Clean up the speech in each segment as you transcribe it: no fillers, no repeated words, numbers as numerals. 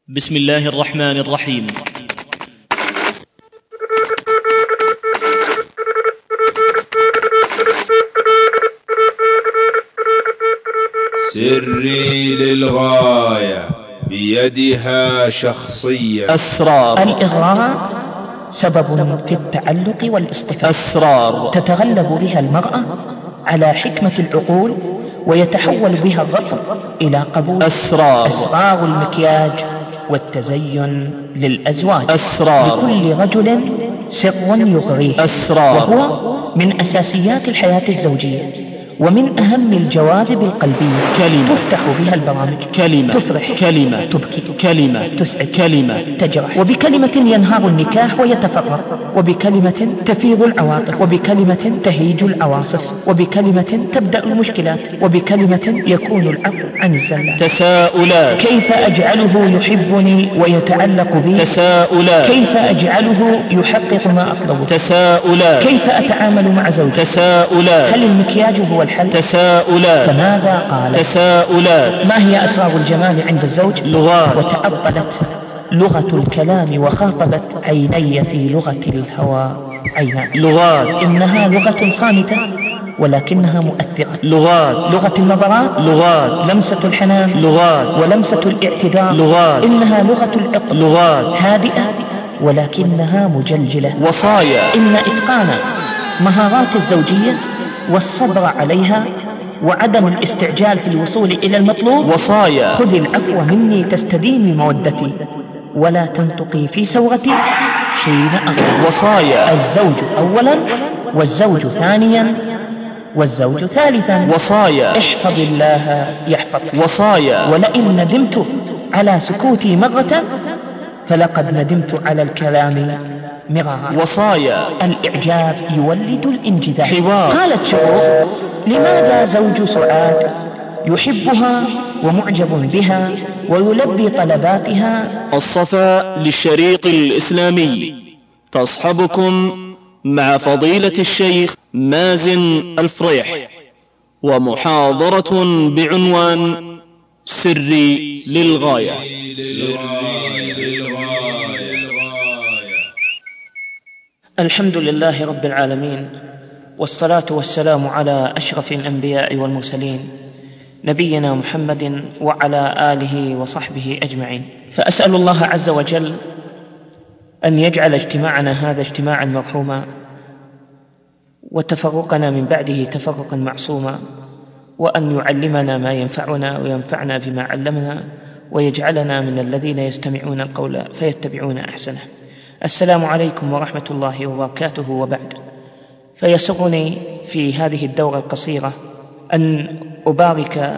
بسم الله الرحمن الرحيم. سري للغاية بيدها شخصية. أسرار. الإغراء سبب في التعلق والاصطفاء. أسرار تتغلب بها المرأة على حكمة العقول ويتحول بها الرفض إلى قبول. أسرار المكياج والتزين للأزواج. لكل رجل سر يغريه، وهو من أساسيات الحياة الزوجية ومن أهم الجواذب القلبية. تفتح بها البرامج، تفرح، تبكي، تسعد، تجرح. وبكلمة ينهار النكاح ويتفرق، وبكلمة تفيض العواطف، وبكلمة تهيج العواصف، وبكلمة تبدأ المشكلات، وبكلمة يكون العقل عن الزلة. تساؤلات. كيف أجعله يحبني ويتعلق بي؟ تساؤلات. كيف أجعله يحقق ما أطلبه؟ تساؤلات. كيف أتعامل مع زوجي؟ تساؤلات. هل المكياج هو الحل؟ تساؤلات. فماذا قال؟ تساؤلات. ما هي أسرار الجمال عند الزوج؟ لغات. وتأطلت لغة الكلام وخاطبت عيني في لغة الهوى عينان. لغات. إنها لغة صامتة ولكنها مؤثرة. لغة النظرات. لمسة الحنان. ولمسة الاعتذار. إنها لغة العطف. هادئة ولكنها مجلجلة. وصايا. إن إتقان مهارات الزوجية والصبر عليها وعدم الاستعجال في الوصول إلى المطلوب. وصايا. خذ العفو مني تستديمي مودتي، ولا تنطقي في سوغتي حين أغضب. وصايا. الزوج أولا، والزوج ثانيا، والزوج ثالثا. وصايا. احفظ الله يحفظك. وصايا. ولئن ندمت على سكوتي مرة فلقد ندمت على الكلام مرارا. وصايا. الإعجاب يولد الانجذاب. حوار. قالت شروق: لماذا زوج سعاد يحبها ومعجب بها ويلبي طلباتها؟ الصفا للشريط الإسلامي تصحبكم مع فضيلة الشيخ مازن الفريح، ومحاضرة بعنوان سري للغاية. الحمد لله رب العالمين، والصلاة والسلام على أشرف الأنبياء والمرسلين، نبينا محمد وعلى آله وصحبه أجمعين. فأسأل الله عز وجل أن يجعل اجتماعنا هذا اجتماعا مرحوما، وتفرقنا من بعده تفرقا معصوما، وأن يعلمنا ما ينفعنا وينفعنا بما علمنا، ويجعلنا من الذين يستمعون القول فيتبعون أحسنه. السلام عليكم ورحمة الله وبركاته. وبعد، فيسرني في هذه الدورة القصيرة أن أبارك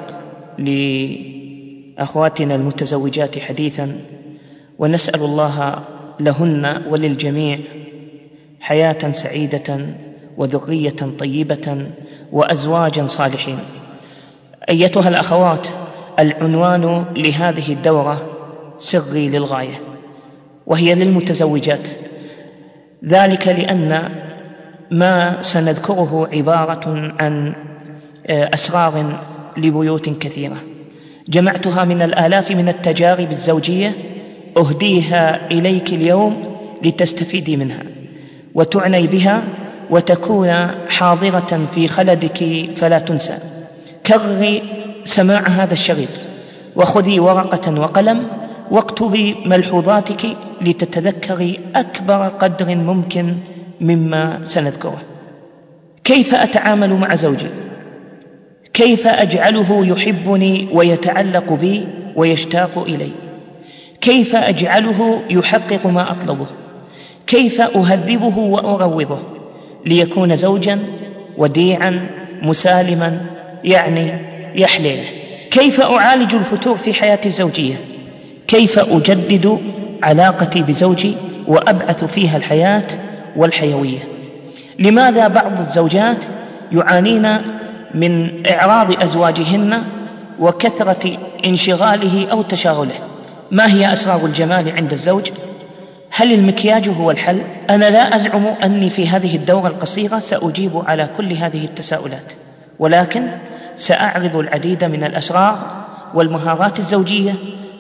لأخواتنا المتزوجات حديثا، ونسأل الله لهن وللجميع حياة سعيدة وذرية طيبة وأزواجا صالحين. أيتها الأخوات، العنوان لهذه الدورة سري للغاية، وهي للمتزوجات، ذلك لأن ما سنذكره عبارة عن أسرار لبيوت كثيرة جمعتها من الآلاف من التجارب الزوجية، أهديها إليك اليوم لتستفيدي منها وتعني بها وتكون حاضرة في خلدك فلا تنسى. كرري سماع هذا الشريط، وخذي ورقة وقلم واكتبي ملحوظاتك لتتذكري أكبر قدر ممكن مما سنذكره. كيف أتعامل مع زوجي؟ كيف أجعله يحبني ويتعلق بي ويشتاق إلي؟ كيف أجعله يحقق ما أطلبه؟ كيف أهذبه وأروضه ليكون زوجا وديعا مسالما يعني يحليه؟ كيف أعالج الفتور في حياتي الزوجية؟ كيف أجدد علاقتي بزوجي وأبعث فيها الحياة والحيوية؟ لماذا بعض الزوجات يعانين من إعراض أزواجهن وكثرة انشغاله أو تشاغله؟ ما هي أسرار الجمال عند الزوج؟ هل المكياج هو الحل؟ أنا لا أزعم أني في هذه الدورة القصيرة سأجيب على كل هذه التساؤلات، ولكن سأعرض العديد من الأسرار والمهارات الزوجية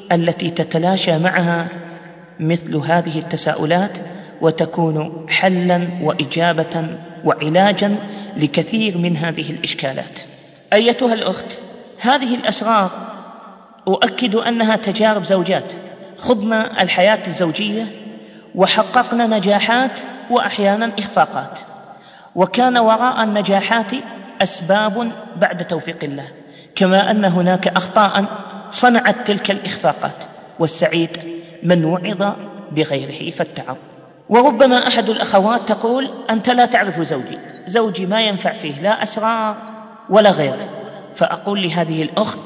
التي تتلاشى معها مثل هذه التساؤلات وتكون حلاً وإجابة وعلاجاً لكثير من هذه الإشكالات. أيتها الأخت، هذه الأسرار أؤكد أنها تجارب زوجات خضنا الحياة الزوجية وحققنا نجاحات وأحياناً إخفاقات، وكان وراء النجاحات أسباب بعد توفيق الله، كما أن هناك أخطاء صنعت تلك الإخفاقات، والسعيد من وعظ بغيره فاتعظ. وربما أحد الأخوات تقول: أنت لا تعرف زوجي ما ينفع فيه لا أسرار ولا غيره. فأقول لهذه الأخت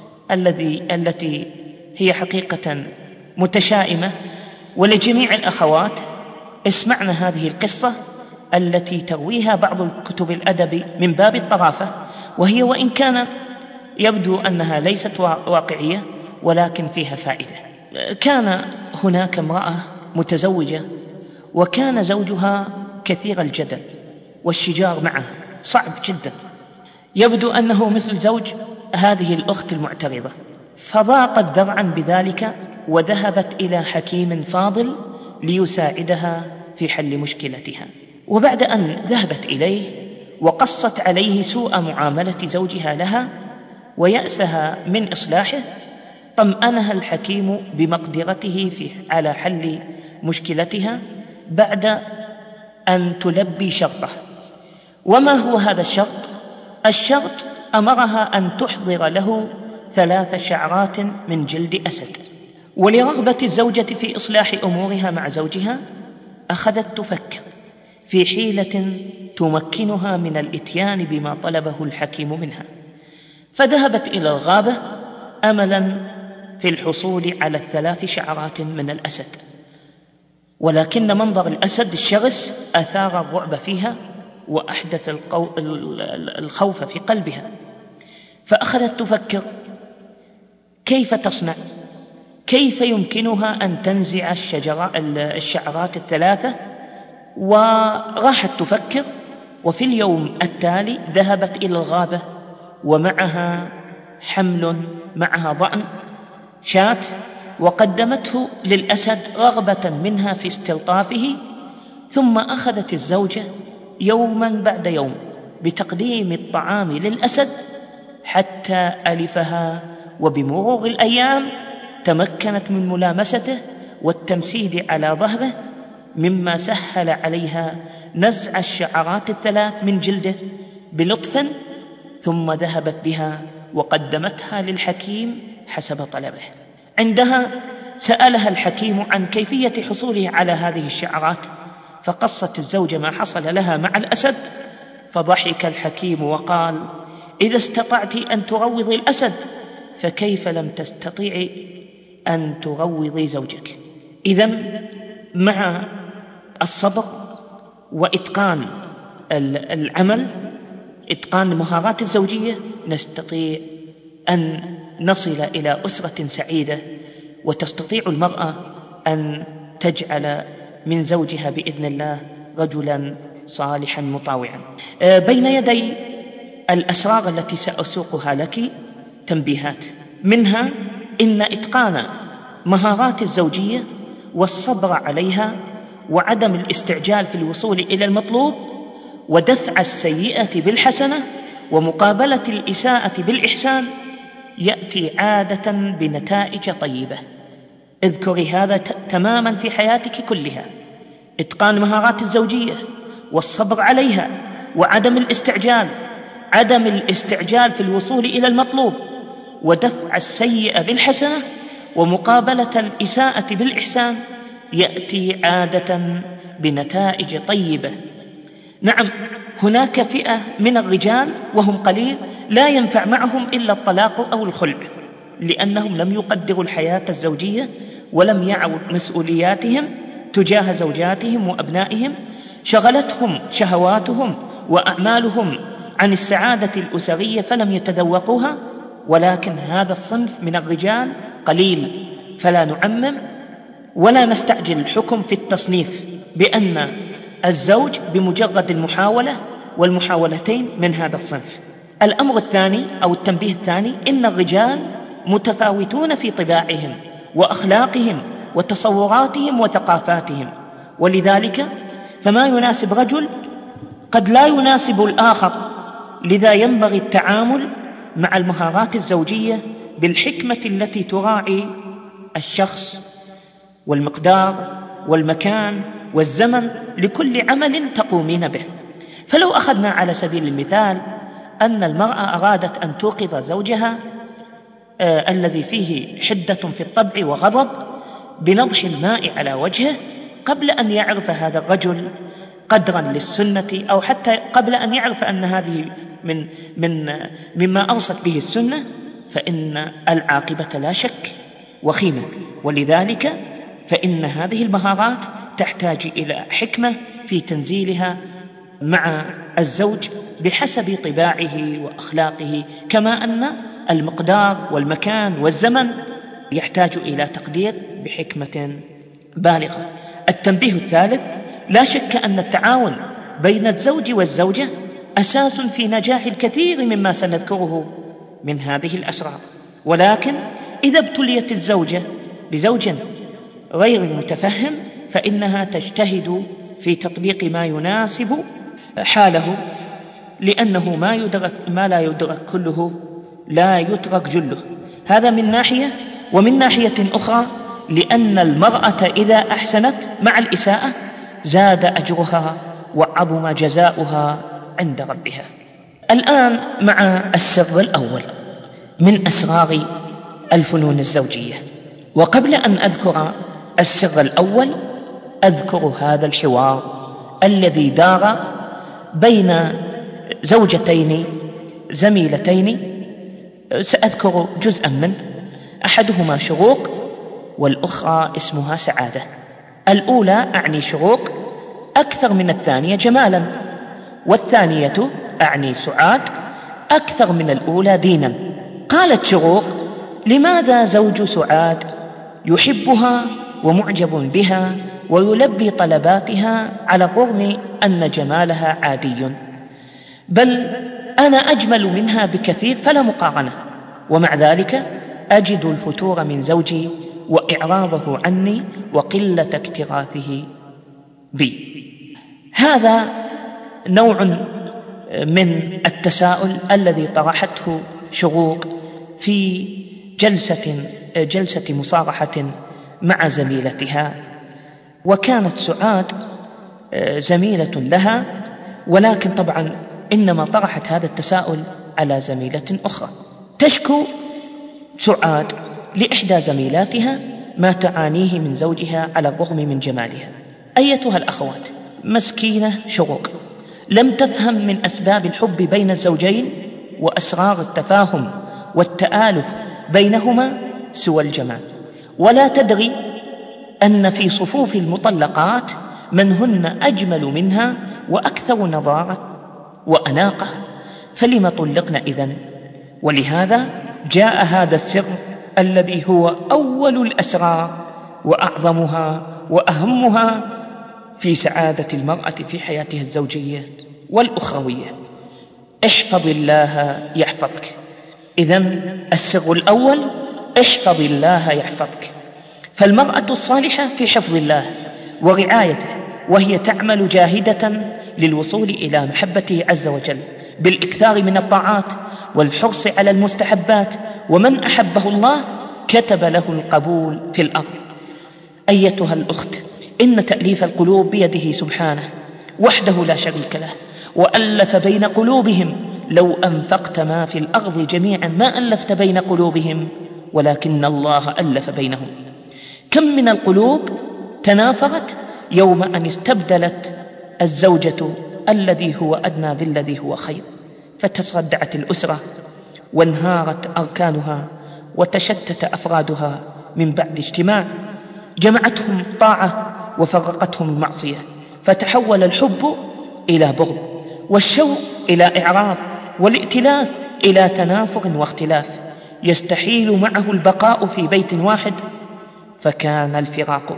التي هي حقيقة متشائمة، ولجميع الأخوات: اسمعنا هذه القصة التي ترويها بعض الكتب الأدب من باب الطرافة، وهي وإن كان يبدو أنها ليست واقعية ولكن فيها فائدة. كان هناك امرأة متزوجة، وكان زوجها كثير الجدل والشجار معها صعب جدا، يبدو أنه مثل زوج هذه الأخت المعترضة، فضاقت ذرعا بذلك وذهبت إلى حكيم فاضل ليساعدها في حل مشكلتها. وبعد أن ذهبت إليه وقصت عليه سوء معاملة زوجها لها ويأسها من إصلاحه، طمأنها الحكيم بمقدرته على حل مشكلتها بعد أن تلبي شرطه. وما هو هذا الشرط؟ الشرط أمرها أن تحضر له 3 شعرات من جلد أسد. ولرغبة الزوجة في إصلاح أمورها مع زوجها أخذت تفكر في حيلة تمكنها من الإتيان بما طلبه الحكيم منها، فذهبت إلى الغابة أملاً في الحصول على 3 شعرات من الأسد، ولكن منظر الأسد الشرس أثار الرعب فيها وأحدث الخوف في قلبها، فأخذت تفكر كيف تصنع، كيف يمكنها أن تنزع الشعرات 3، وراحت تفكر. وفي اليوم التالي ذهبت إلى الغابة ومعها حمل، معها ضأن شاة، وقدمته للأسد رغبة منها في استلطافه. ثم أخذت الزوجة يوما بعد يوم بتقديم الطعام للأسد حتى ألفها، وبمرور الأيام تمكنت من ملامسته والتمسيد على ظهره، مما سهل عليها نزع الشعرات 3 من جلده بلطف. ثم ذهبت بها وقدمتها للحكيم حسب طلبه. عندها سألها الحكيم عن كيفية حصوله على هذه الشعرات، فقصت الزوجة ما حصل لها مع الأسد، فضحك الحكيم وقال: إذا استطعت أن تروضي الأسد فكيف لم تستطيعي أن تروضي زوجك؟ إذن مع الصبر وإتقان العمل، إتقان المهارات الزوجية، نستطيع أن نصل إلى أسرة سعيدة، وتستطيع المرأة أن تجعل من زوجها بإذن الله رجلا صالحا مطاوعا. بين يدي الأسرار التي سأسوقها لك تنبيهات، منها إن إتقان مهارات الزوجية والصبر عليها وعدم الاستعجال في الوصول إلى المطلوب ودفع السيئة بالحسنة ومقابلة الإساءة بالإحسان يأتي عادة بنتائج طيبة. اذكري هذا تماما في حياتك كلها: إتقان مهارات الزوجية والصبر عليها وعدم الاستعجال في الوصول إلى المطلوب ودفع السيئة بالحسنة ومقابلة الإساءة بالإحسان يأتي عادة بنتائج طيبة. نعم، هناك فئة من الرجال وهم قليل لا ينفع معهم إلا الطلاق أو الخلع، لأنهم لم يقدروا الحياة الزوجية ولم يعوا مسؤولياتهم تجاه زوجاتهم وأبنائهم، شغلتهم شهواتهم وأعمالهم عن السعادة الأسرية فلم يتذوقوها. ولكن هذا الصنف من الرجال قليل، فلا نعمم ولا نستعجل الحكم في التصنيف بأن الزوج بمجرد المحاولة والمحاولتين من هذا الصنف. الأمر الثاني أو التنبيه الثاني: إن الرجال متفاوتون في طباعهم وأخلاقهم وتصوراتهم وثقافاتهم. ولذلك فما يناسب رجل قد لا يناسب الآخر، لذا ينبغي التعامل مع المهارات الزوجية بالحكمة التي تراعي الشخص والمقدار والمكان والزمن لكل عمل تقومين به. فلو أخذنا على سبيل المثال أن المرأة أرادت أن توقظ زوجها الذي فيه حدة في الطبع وغضب بنضح الماء على وجهه قبل أن يعرف هذا الرجل قدرا للسنة، أو حتى قبل أن يعرف أن هذه مما أوصت به السنة، فإن العاقبة لا شك وخيمة. ولذلك فإن هذه المهارات تحتاج إلى حكمة في تنزيلها مع الزوج بحسب طباعه وأخلاقه، كما أن المقدار والمكان والزمن يحتاج إلى تقدير بحكمة بالغة. التنبيه الثالث: لا شك أن التعاون بين الزوج والزوجة أساس في نجاح الكثير مما سنذكره من هذه الأسرار، ولكن إذا ابتليت الزوجة بزوج غير متفهم فإنها تجتهد في تطبيق ما يناسب حاله، لأنه ما لا يدرك كله لا يترك جله. هذا من ناحية. ومن ناحية أخرى لأن المرأة إذا أحسنت مع الإساءة زاد أجرها وعظم جزاؤها عند ربها. الآن مع السر الأول من أسرار الفنون الزوجية. وقبل أن أذكر السر الأول أذكر هذا الحوار الذي دار بين زوجتين زميلتين، سأذكر جزءا منه. أحدهما شروق والأخرى اسمها سعادة. الأولى أعني شروق أكثر من الثانية جمالا، والثانية أعني سعاد أكثر من الأولى دينا. قالت شروق: لماذا زوج سعاد يحبها ومعجب بها ويلبي طلباتها على الرغم أن جمالها عادي، بل أنا أجمل منها بكثير فلا مقارنة، ومع ذلك أجد الفتور من زوجي وإعراضه عني وقلة اكتراثه بي. هذا نوع من التساؤل الذي طرحته شروق في جلسة مصارحة مع زميلتها، وكانت سعاد زميلة لها، ولكن طبعا إنما طرحت هذا التساؤل على زميلة أخرى. تشكو سعاد لإحدى زميلاتها ما تعانيه من زوجها على الرغم من جمالها. أيتها الأخوات، مسكينة شروق لم تفهم من أسباب الحب بين الزوجين وأسرار التفاهم والتآلف بينهما سوى الجمال، ولا تدري أن في صفوف المطلقات من هن أجمل منها وأكثر نضارة وأناقة، فلم طلقن إذن؟ ولهذا جاء هذا السر الذي هو أول الأسرار وأعظمها وأهمها في سعادة المرأة في حياتها الزوجية والأخروية. احفظ الله يحفظك. إذن السر الأول: احفظ الله يحفظك. فالمرأة الصالحة في حفظ الله ورعايته، وهي تعمل جاهدة للوصول إلى محبته عز وجل بالإكثار من الطاعات والحرص على المستحبات، ومن أحبه الله كتب له القبول في الأرض. أيتها الأخت، إن تأليف القلوب بيده سبحانه وحده لا شريك له، وألف بين قلوبهم. لو أنفقت ما في الأرض جميعا ما ألفت بين قلوبهم ولكن الله ألف بينهم. كم من القلوب تنافرت يوم أن استبدلت الزوجة الذي هو أدنى بالذي هو خير، فتصدعت الأسرة وانهارت أركانها وتشتت أفرادها من بعد اجتماع جمعتهم الطاعة وفرقتهم المعصية، فتحول الحب إلى بغض، والشوق إلى إعراض، والائتلاف إلى تنافر واختلاف، يستحيل معه البقاء في بيت واحد، فكان الفراق.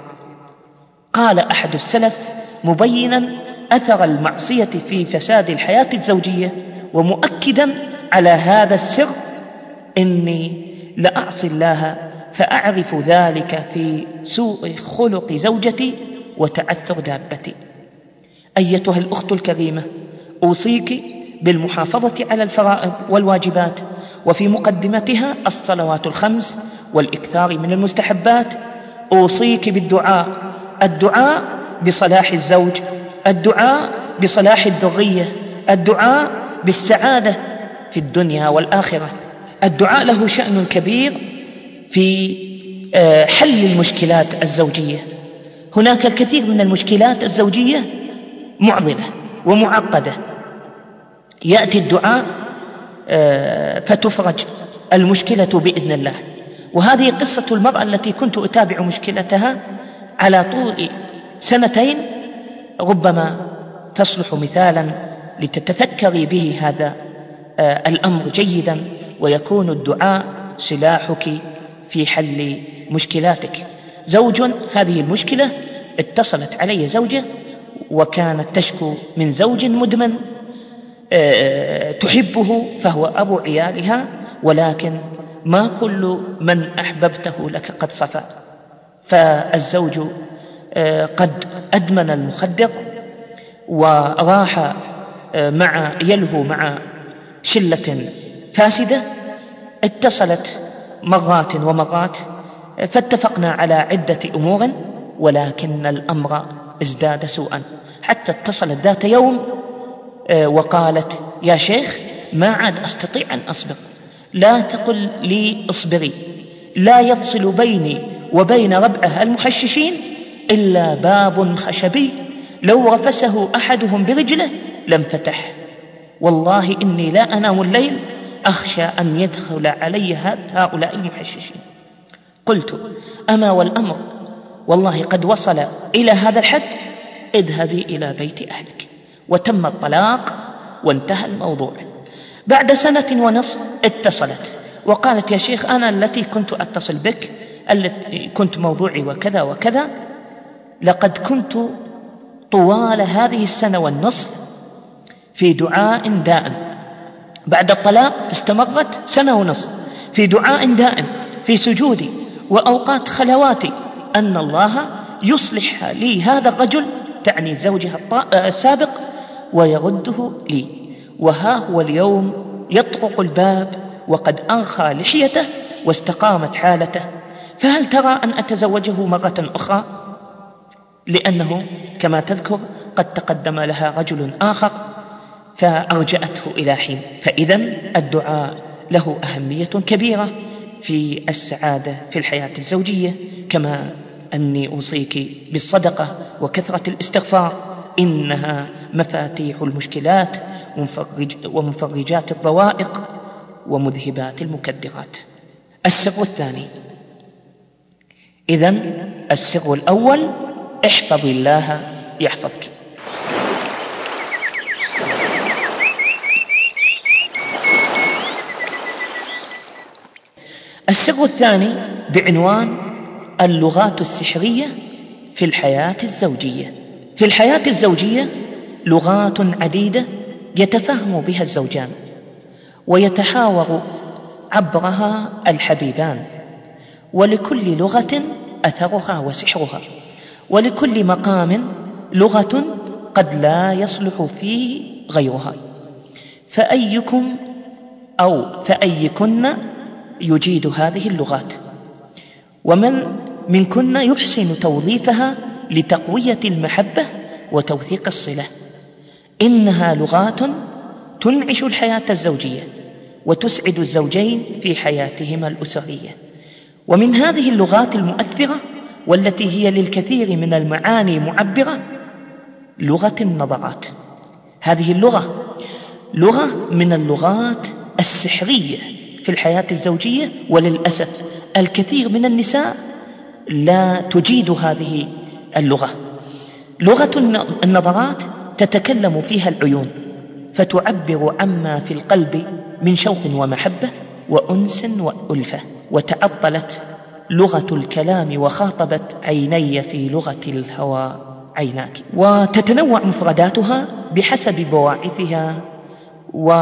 قال أحد السلف مبينا أثر المعصية في فساد الحياة الزوجية ومؤكدا على هذا السر: إني لأعصي الله فأعرف ذلك في سوء خلق زوجتي وتعثر دابتي. أيتها الأخت الكريمة، أوصيك بالمحافظة على الفرائض والواجبات، وفي مقدمتها الصلوات الخمس والإكثار من المستحبات. أوصيك بالدعاء، الدعاء بصلاح الزوج، الدعاء بصلاح الذرية، الدعاء بالسعادة في الدنيا والآخرة. الدعاء له شأن كبير في حل المشكلات الزوجية. هناك الكثير من المشكلات الزوجية معضلة ومعقدة، يأتي الدعاء فتفرج المشكلة بإذن الله. وهذه قصة المرأة التي كنت أتابع مشكلتها على طول 2 ربما تصلح مثالا لتتذكري به هذا الأمر جيدا، ويكون الدعاء سلاحك في حل مشكلاتك. زوج، هذه المشكلة، اتصلت علي زوجة وكانت تشكو من زوج مدمن تحبه فهو أبو عيالها، ولكن ما كل من أحببته لك قد صفى. فالزوج قد أدمن المخدر وراح يلهو مع شلة فاسدة. اتصلت مرات ومرات فاتفقنا على عدة أمور، ولكن الأمر ازداد سوءا، حتى اتصلت ذات يوم وقالت: يا شيخ، ما عاد أستطيع أن أصبر، لا تقل لي اصبري، لا يفصل بيني وبين ربعة المحششين إلا باب خشبي لو رفسه أحدهم برجله لم فتح، والله إني لا أنام الليل أخشى أن يدخل علي هؤلاء المحششين. قلت: أما والأمر والله قد وصل إلى هذا الحد، اذهبي إلى بيت أهلك. وتم الطلاق وانتهى الموضوع. بعد 1.5 سنة اتصلت وقالت: يا شيخ، أنا التي كنت أتصل بك، التي كنت موضوعي وكذا وكذا، لقد كنت طوال هذه 1.5 سنة في دعاء دائم. بعد الطلاق استمرت 1.5 سنة في دعاء دائم، في سجودي وأوقات خلواتي، أن الله يصلح لي هذا الرجل، تعني زوجها السابق، ويرده لي. وها هو اليوم يطرق الباب وقد أرخى لحيته واستقامت حالته، فهل ترى أن أتزوجه مرة أخرى؟ لأنه كما تذكر قد تقدم لها رجل آخر فأرجأته إلى حين. فإذا الدعاء له أهمية كبيرة في السعادة في الحياة الزوجية، كما أني أوصيك بالصدقة وكثرة الاستغفار، إنها مفاتيح المشكلات ومفرجات الضوائق ومذهبات المكدرات. السر الثاني، إذن السر الأول: احفظ الله يحفظك. السر الثاني بعنوان اللغات السحرية في الحياة الزوجية. في الحياة الزوجية لغات عديدة يتفهم بها الزوجان ويتحاور عبرها الحبيبان، ولكل لغة أثرها وسحرها، ولكل مقام لغة قد لا يصلح فيه غيرها. فأيكم أو فأيكن يجيد هذه اللغات، ومن منكن يحسن توظيفها لتقوية المحبة وتوثيق الصلة. إنها لغات تنعش الحياة الزوجية وتسعد الزوجين في حياتهما الأسرية. ومن هذه اللغات المؤثرة والتي هي للكثير من المعاني معبرة لغة النظرات. هذه اللغة لغة من اللغات السحرية في الحياة الزوجية، وللأسف الكثير من النساء لا تجيد هذه اللغة. لغة النظرات تتكلم فيها العيون فتعبر عما في القلب من شوق ومحبة وأنس وألفة. وتعطلت لغة الكلام وخاطبت عيني في لغة الهوى عيناك. وتتنوع مفرداتها بحسب بواعثها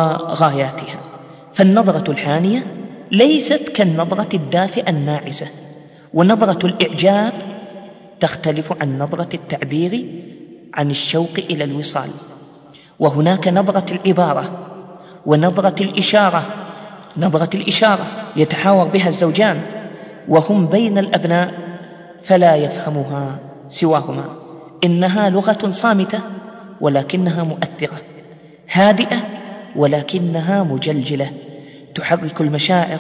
وغاياتها. فالنظرة الحانية ليست كالنظرة الدافئة الناعسة، ونظرة الإعجاب تختلف عن نظرة التعبير عن الشوق إلى الوصال. وهناك نظرة العبارة ونظرة الإشارة. نظرة الإشارة يتحاور بها الزوجان وهم بين الأبناء فلا يفهمها سواهما. إنها لغة صامتة ولكنها مؤثرة، هادئة ولكنها مجلجلة، تحرك المشاعر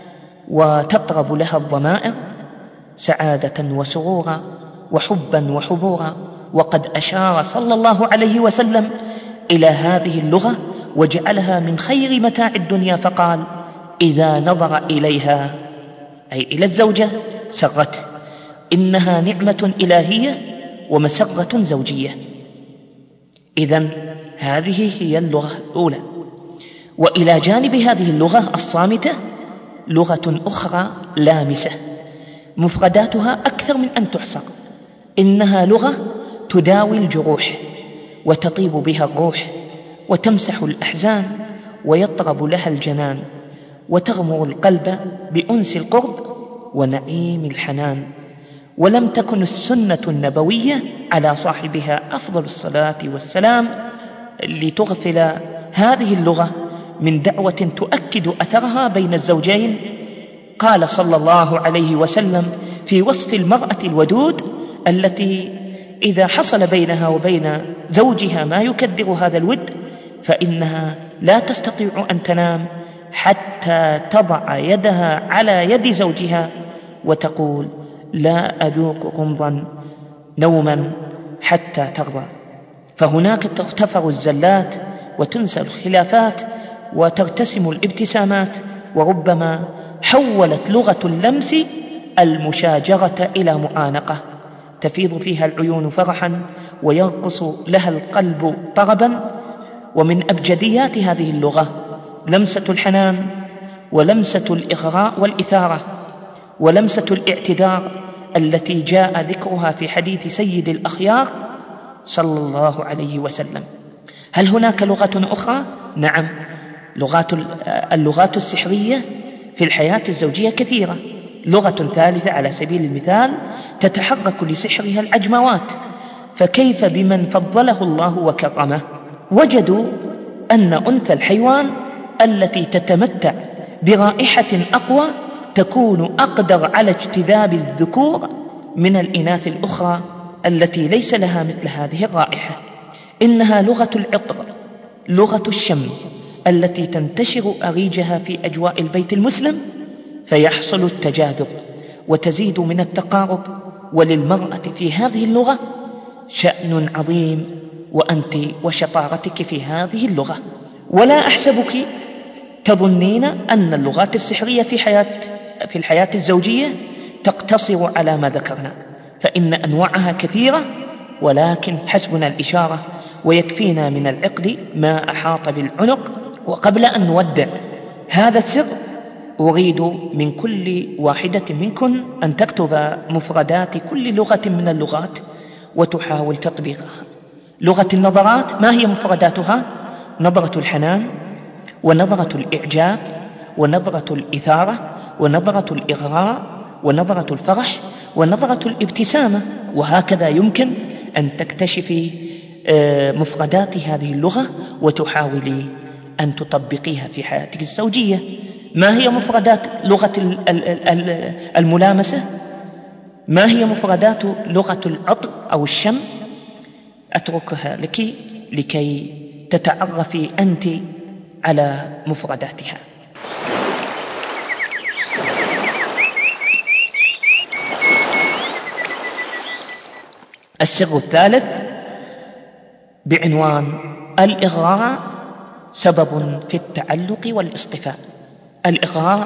وتطرب لها الضمائر سعادة وسرورا وحبا وحبورا. وقد أشار صلى الله عليه وسلم إلى هذه اللغة وجعلها من خير متاع الدنيا، فقال: إذا نظر إليها، أي إلى الزوجة، سرته، إنها نعمة إلهية ومسرة زوجية. إذن هذه هي اللغة الأولى. وإلى جانب هذه اللغة الصامتة لغة أخرى لامسة مفرداتها أكثر من أن تحصر. إنها لغة تداوي الجروح وتطيب بها الروح وتمسح الأحزان ويطرب لها الجنان وتغمر القلب بأنس القرب ونعيم الحنان. ولم تكن السنة النبوية على صاحبها أفضل الصلاة والسلام لتغفل هذه اللغة من دعوة تؤكد أثرها بين الزوجين. قال صلى الله عليه وسلم في وصف المرأة الودود التي إذا حصل بينها وبين زوجها ما يكدر هذا الود فإنها لا تستطيع أن تنام حتى تضع يدها على يد زوجها وتقول: لا أذوق غمضا نوما حتى ترضى. فهناك تغتفر الزلات وتنسى الخلافات وترتسم الابتسامات. وربما حولت لغة اللمس المشاجرة إلى معانقة تفيض فيها العيون فرحا ويرقص لها القلب طربا. ومن أبجديات هذه اللغة لمسة الحنان ولمسة الإغراء والإثارة ولمسة الاعتذار التي جاء ذكرها في حديث سيد الأخيار صلى الله عليه وسلم. هل هناك لغة أخرى؟ نعم، اللغات السحرية في الحياة الزوجية كثيرة. لغة ثالثة على سبيل المثال تتحرك لسحرها العجموات، فكيف بمن فضله الله وكرمه؟ وجدوا أن أنثى الحيوان التي تتمتع برائحة أقوى تكون أقدر على اجتذاب الذكور من الإناث الأخرى التي ليس لها مثل هذه الرائحة. إنها لغة العطر، لغة الشم التي تنتشر أريجها في أجواء البيت المسلم فيحصل التجاذب وتزيد من التقارب. وللمرأة في هذه اللغة شأن عظيم، وأنت وشطارتك في هذه اللغة. ولا أحسبك تظنين أن اللغات السحرية في الحياة الزوجية تقتصر على ما ذكرنا، فإن أنواعها كثيرة، ولكن حسبنا الإشارة ويكفينا من العقد ما أحاط بالعنق. وقبل أن نودع هذا السر أريد من كل واحدة منكن أن تكتب مفردات كل لغة من اللغات وتحاول تطبيقها. لغة النظرات ما هي مفرداتها؟ نظرة الحنان ونظرة الإعجاب ونظرة الإثارة ونظرة الإغراء ونظرة الفرح ونظرة الابتسامة. وهكذا يمكن أن تكتشفي مفردات هذه اللغة وتحاولي أن تطبقيها في حياتك الزوجية. ما هي مفردات لغة الملامسة؟ ما هي مفردات لغة العطر أو الشم؟ أتركها لك لكي تتعرفي أنت على مفرداتها. السر الثالث بعنوان الإغراء سبب في التعلق والاصطفاء. الإغراء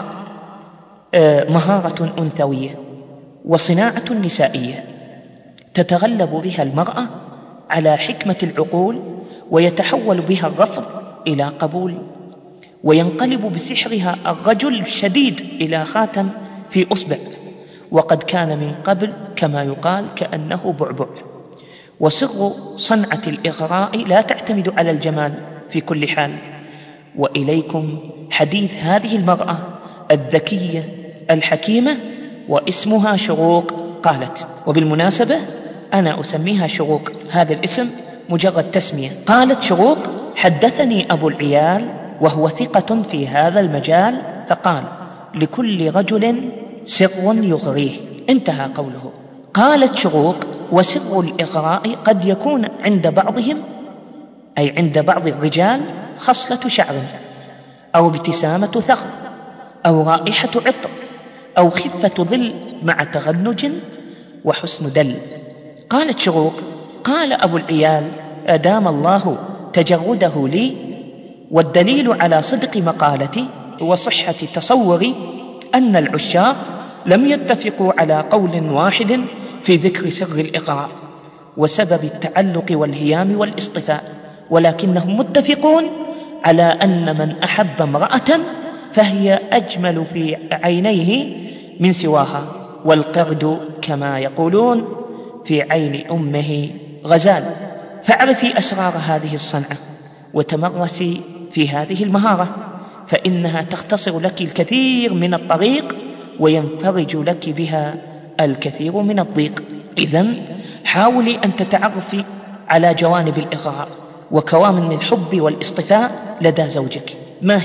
مهارة أنثوية وصناعة نسائية تتغلب بها المرأة على حكمة العقول، ويتحول بها الرفض إلى قبول، وينقلب بسحرها الرجل الشديد إلى خاتم في أصبع، وقد كان من قبل كما يقال كأنه بعبع. وسر صنعة الإغراء لا تعتمد على الجمال في كل حال. وإليكم حديث هذه المرأة الذكية الحكيمة واسمها شروق. قالت: وبالمناسبة أنا أسميها شروق، هذا الاسم مجرد تسمية. قالت شروق: حدثني أبو العيال وهو ثقة في هذا المجال فقال: لكل رجل سر يغريه. انتهى قوله. قالت شروق: وسر الإغراء قد يكون عند بعضهم، أي عند بعض الرجال، خصلة شعر، أو ابتسامة ثغر، أو رائحة عطر، أو خفة ظل مع تغنج وحسن دل. قالت شروق: قال أبو العيال: أدام الله تجرده لي، والدليل على صدق مقالتي وصحة تصوري أن العشاق لم يتفقوا على قول واحد في ذكر سر الإغراء وسبب التعلق والهيام والاصطفاء، ولكنهم متفقون على أن من أحب امرأة فهي أجمل في عينيه من سواها، والقرد كما يقولون في عين أمه غزال. فاعرفي أسرار هذه الصنعة وتمرسي في هذه المهارة، فإنها تختصر لك الكثير من الطريق وينفرج لك بها الكثير من الضيق. إذن حاولي أن تتعرفي على جوانب الإغراء وكوامن الحب والاصطفاء لدى زوجك.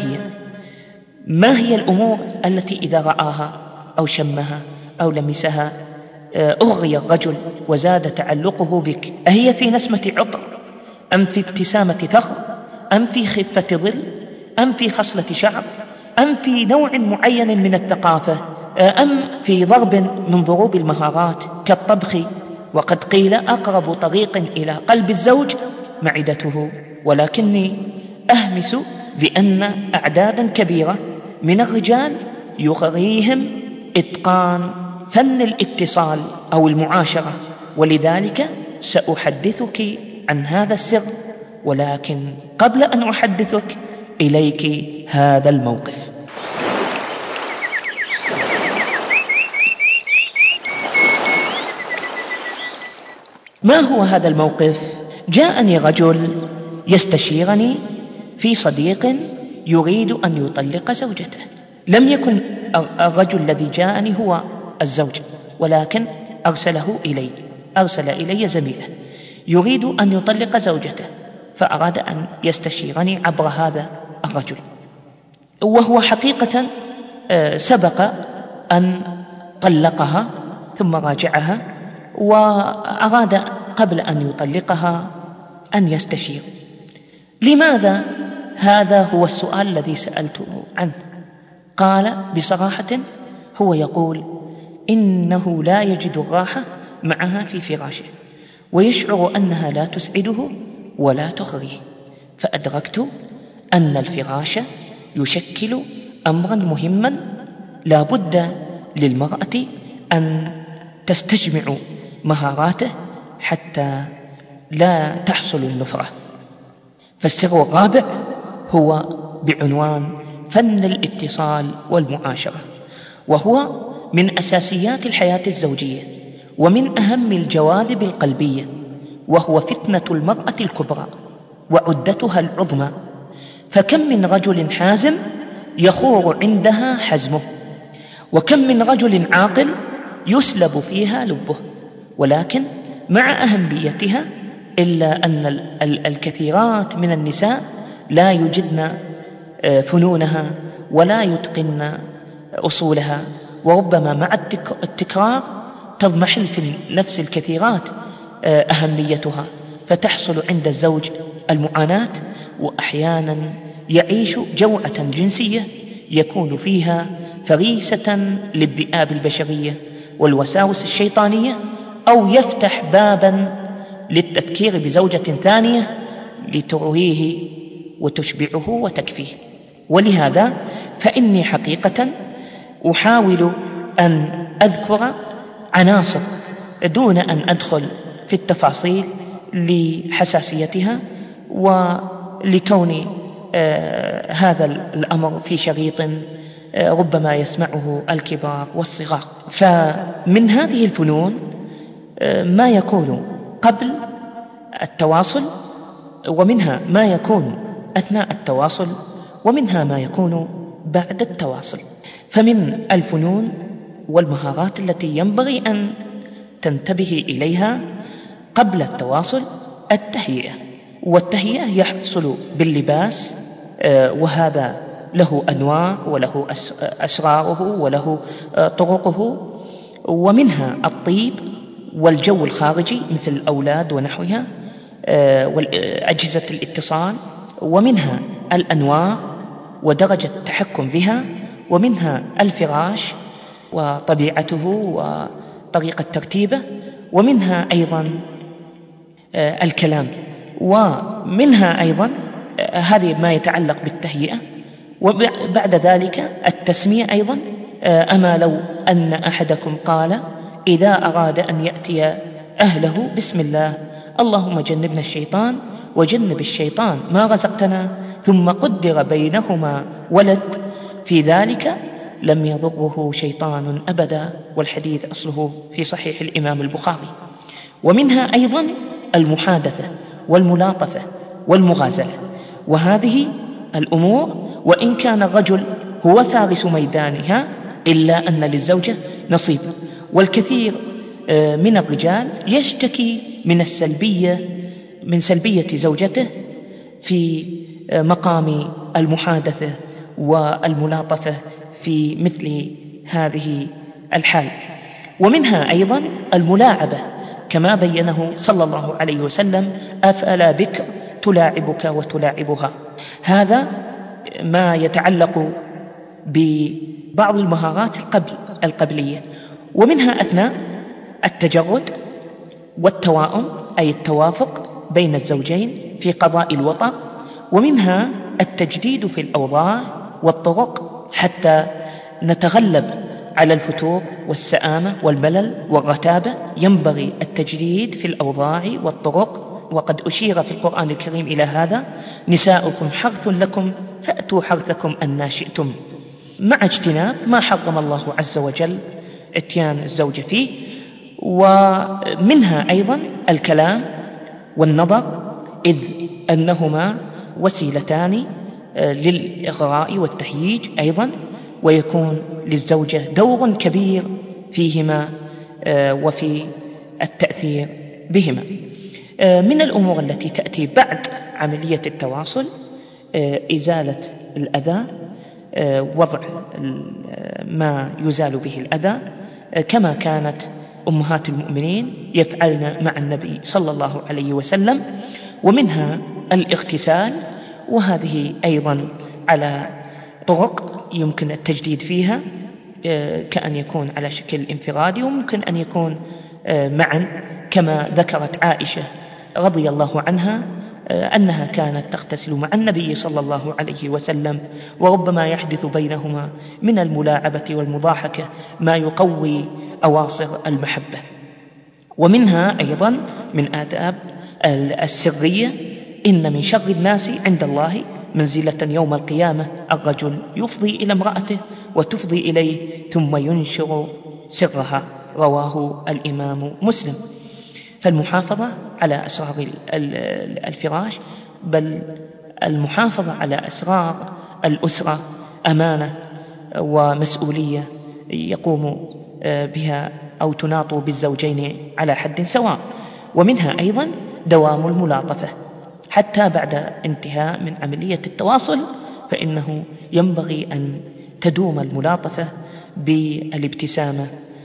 ما هي الأمور التي إذا رآها أو شمها أو لمسها أغري الرجل وزاد تعلقه بك؟ أهي في نسمة عطر، أم في ابتسامة ثغر، أم في خفة ظل، أم في خصلة شعر، أم في نوع معين من الثقافة، أم في ضرب من ضروب المهارات كالطبخ؟ وقد قيل: أقرب طريق إلى قلب الزوج معدته. ولكني أهمس بأن أعدادا كبيرة من الرجال يغريهم إتقان فن الاتصال أو المعاشرة، ولذلك سأحدثك عن هذا السر. ولكن قبل أن أحدثك إليك هذا الموقف. ما هو هذا الموقف؟ جاءني رجل يستشيرني في صديق يريد أن يطلق زوجته. لم يكن الرجل الذي جاءني هو الزوج، ولكن أرسل إلي زميله يريد أن يطلق زوجته، فأراد أن يستشيرني عبر هذا الرجل، وهو حقيقة سبق أن طلقها ثم راجعها، وأراد قبل أن يطلقها أن يستشير. لماذا؟ هذا هو السؤال الذي سألته عنه. قال بصراحة هو يقول إنه لا يجد الراحة معها في فراشه، ويشعر أنها لا تسعده ولا تغريه. فأدركت أن الفراش يشكل أمرا مهما لا بد للمرأة أن تستجمع مهاراته حتى لا تحصل النفرة. فالسر الرابع هو بعنوان فن الاتصال والمعاشرة، وهو من أساسيات الحياة الزوجية ومن أهم الجواذب القلبية، وهو فتنة المرأة الكبرى وعدتها العظمى. فكم من رجل حازم يخور عندها حزمه، وكم من رجل عاقل يسلب فيها لبه. ولكن مع أهميتها إلا أن الكثيرات من النساء لا يجدن فنونها ولا يتقن أصولها، وربما مع التكرار تضمحل في نفس الكثيرات أهميتها، فتحصل عند الزوج المعاناة، وأحيانا يعيش جوعة جنسية يكون فيها فريسة للذئاب البشرية والوساوس الشيطانية، أو يفتح بابا للتفكير بزوجة ثانية لترويه وتشبعه وتكفيه. ولهذا فإني حقيقة أحاول أن أذكر عناصر دون أن أدخل في التفاصيل لحساسيتها ولكون هذا الأمر في شريط ربما يسمعه الكبار والصغار. فمن هذه الفنون ما يكون قبل التواصل، ومنها ما يكون أثناء التواصل، ومنها ما يكون بعد التواصل. فمن الفنون والمهارات التي ينبغي أن تنتبه إليها قبل التواصل التهيئة. والتهيئة يحصل باللباس، وهذا له أنواع وله أسراره وله طرقه، ومنها الطيب والجو الخارجي مثل الأولاد ونحوها وأجهزة الاتصال، ومنها الأنوار ودرجة التحكم بها، ومنها الفراش وطبيعته وطريقة ترتيبه، ومنها أيضا الكلام، ومنها أيضا هذه ما يتعلق بالتهيئة. وبعد ذلك التسمية أيضا، أما لو أن أحدكم قال إذا أراد أن يأتي أهله بسم الله اللهم جنبنا الشيطان وجنب الشيطان ما رزقتنا، ثم قدر بينهما ولد، في ذلك لم يضره شيطان أبدا، والحديث أصله في صحيح الإمام البخاري. ومنها أيضا المحادثة والملاطفة والمغازلة، وهذه الأمور وإن كان الرجل هو فارس ميدانها إلا أن للزوجة نصيب. والكثير من الرجال يشتكي من سلبية زوجته في مقام المحادثة والملاطفة في مثل هذه الحال. ومنها أيضا الملاعبة كما بينه صلى الله عليه وسلم: أفلا بك تلاعبك وتلاعبها. هذا ما يتعلق ببعض المهارات القبلية. ومنها أثناء التجرد والتواؤم، أي التوافق بين الزوجين في قضاء الوطأ. ومنها التجديد في الأوضاع والطرق حتى نتغلب على الفتور والسآمة والملل والرتابة، ينبغي التجديد في الأوضاع والطرق. وقد أشير في القرآن الكريم إلى هذا: نساؤكم حرث لكم فأتوا حرثكم أن شئتم، مع اجتناب ما حرم الله عز وجل اتيان الزوجة فيه. ومنها أيضا الكلام والنظر، إذ أنهما وسيلتان للإغراء والتهييج أيضا، ويكون للزوجة دور كبير فيهما وفي التأثير بهما. من الأمور التي تأتي بعد عملية التواصل إزالة الأذى، وضع ما يزال به الأذى، كما كانت أمهات المؤمنين يفعلن مع النبي صلى الله عليه وسلم. ومنها الاغتسال، وهذه أيضا على طرق يمكن التجديد فيها، كأن يكون على شكل انفرادي، وممكن أن يكون معا، كما ذكرت عائشة رضي الله عنها أنها كانت تغتسل مع النبي صلى الله عليه وسلم، وربما يحدث بينهما من الملاعبة والمضاحكة ما يقوي أواصر المحبة. ومنها أيضا من آداب السرية: إن من شر الناس عند الله منزلة يوم القيامة الرجل يفضي إلى امرأته وتفضي إليه ثم ينشر سرها، رواه الإمام مسلم. فالمحافظة على أسرار الفراش، بل المحافظة على أسرار الأسرة أمانة ومسؤولية يقوم بها أو تناط بالزوجين على حد سواء. ومنها أيضا دوام الملاطفة حتى بعد انتهاء من عملية التواصل، فإنه ينبغي أن تدوم الملاطفة بالابتسامة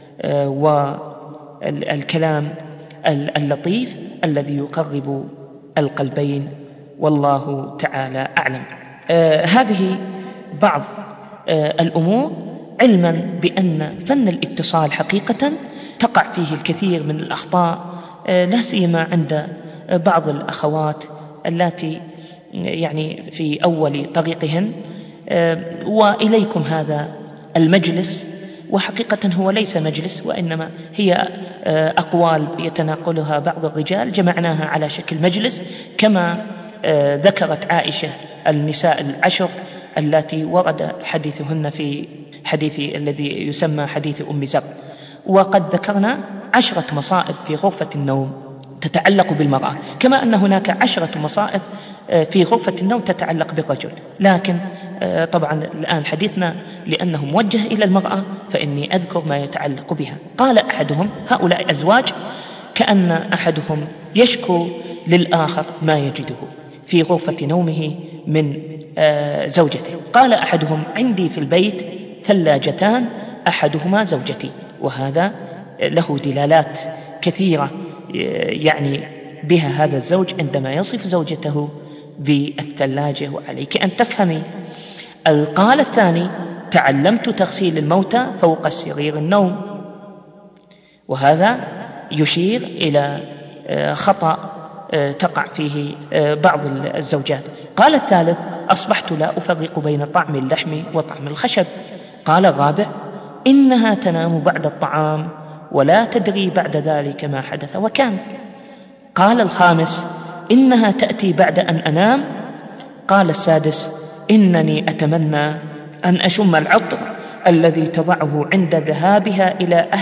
والكلام اللطيف الذي يقرب القلبين، والله تعالى أعلم. هذه بعض الأمور، علما بأن فن الاتصال حقيقة تقع فيه الكثير من الأخطاء، لا سيما عند بعض الأخوات التي يعني في أول طريقهن. وإليكم هذا المجلس، وحقيقة هو ليس مجلس، وإنما هي أقوال يتناقلها بعض الرجال جمعناها على شكل مجلس، كما ذكرت عائشة النساء العشر التي ورد حديثهن في حديث الذي يسمى حديث أم زر. وقد ذكرنا 10 مصائب في غرفة النوم تتعلق بالمرأة، كما أن هناك 10 مصائب في غرفة النوم تتعلق بالرجل، لكن طبعا الآن حديثنا لأنه موجه إلى المرأة فإني أذكر ما يتعلق بها. قال أحدهم، هؤلاء أزواج كأن أحدهم يشكو للآخر ما يجده في غرفة نومه من زوجته. قال أحدهم: عندي في البيت ثلاجتان أحدهما زوجتي. وهذا له دلالات كثيرة يعني بها هذا الزوج عندما يصف زوجته بالثلاجة. وعليك أن تفهمي. قال الثاني: تعلمت تغسيل الموتى فوق سرير النوم. وهذا يشير إلى خطأ تقع فيه بعض الزوجات. قال الثالث: أصبحت لا أفرق بين طعم اللحم وطعم الخشب. قال الرابع: إنها تنام بعد الطعام ولا تدري بعد ذلك ما حدث وكان. قال الخامس: إنها تأتي بعد أن أنام. قال السادس: إنني أتمنى أن أشم العطر الذي تضعه عند ذهابها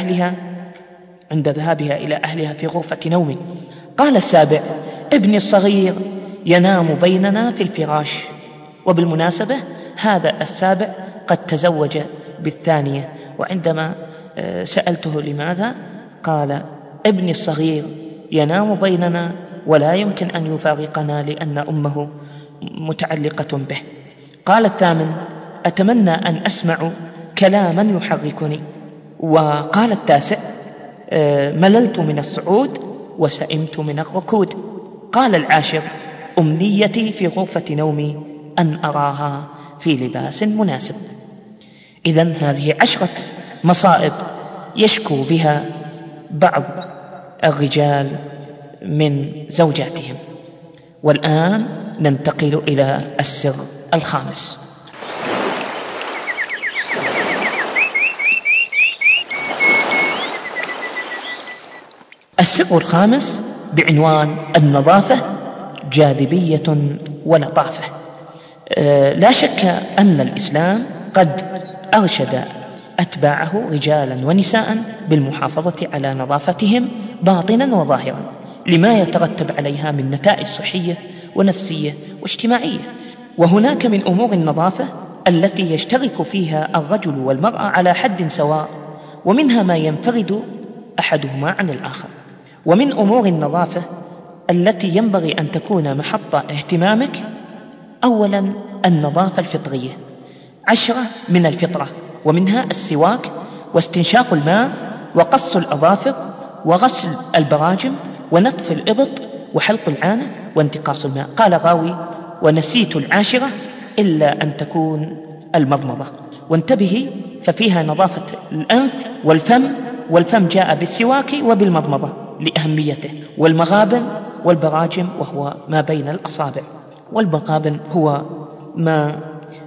إلى أهلها في غرفة نومي. قال السابع: ابني الصغير ينام بيننا في الفراش. وبالمناسبة هذا السابع قد تزوج بالثانية، وعندما سألته لماذا قال: ابني الصغير ينام بيننا ولا يمكن أن يفارقنا لأن أمه متعلقة به. قال الثامن: أتمنى أن أسمع كلاما يحركني. وقال التاسع: مللت من الصعود وسئمت من الركود. قال العاشر: أمنيتي في غرفة نومي أن أراها في لباس مناسب. إذن هذه 10 مصائب يشكو بها بعض الرجال من زوجاتهم. والآن ننتقل إلى السر الخامس. السر الخامس بعنوان: النظافة جاذبية ولطافة. لا شك أن الإسلام قد أرشد أتباعه رجالا ونساء بالمحافظة على نظافتهم باطنا وظاهرا لما يترتب عليها من نتائج صحية ونفسية واجتماعية. وهناك من أمور النظافة التي يشترك فيها الرجل والمرأة على حد سواء، ومنها ما ينفرد أحدهما عن الآخر. ومن أمور النظافة التي ينبغي أن تكون محط اهتمامك: أولا النظافة الفطرية، 10 من الفطرة، ومنها السواك واستنشاق الماء وقص الأظافر وغسل البراجم ونتف الإبط وحلق العانة وانتقاص الماء. قال الراوي: ونسيت 10 إلا أن تكون المضمضة. وانتبهي ففيها نظافة الأنف والفم جاء بالسواك وبالمضمضة لأهميته، والمغابن والبراجم وهو ما بين الأصابع. والمغابن هو ما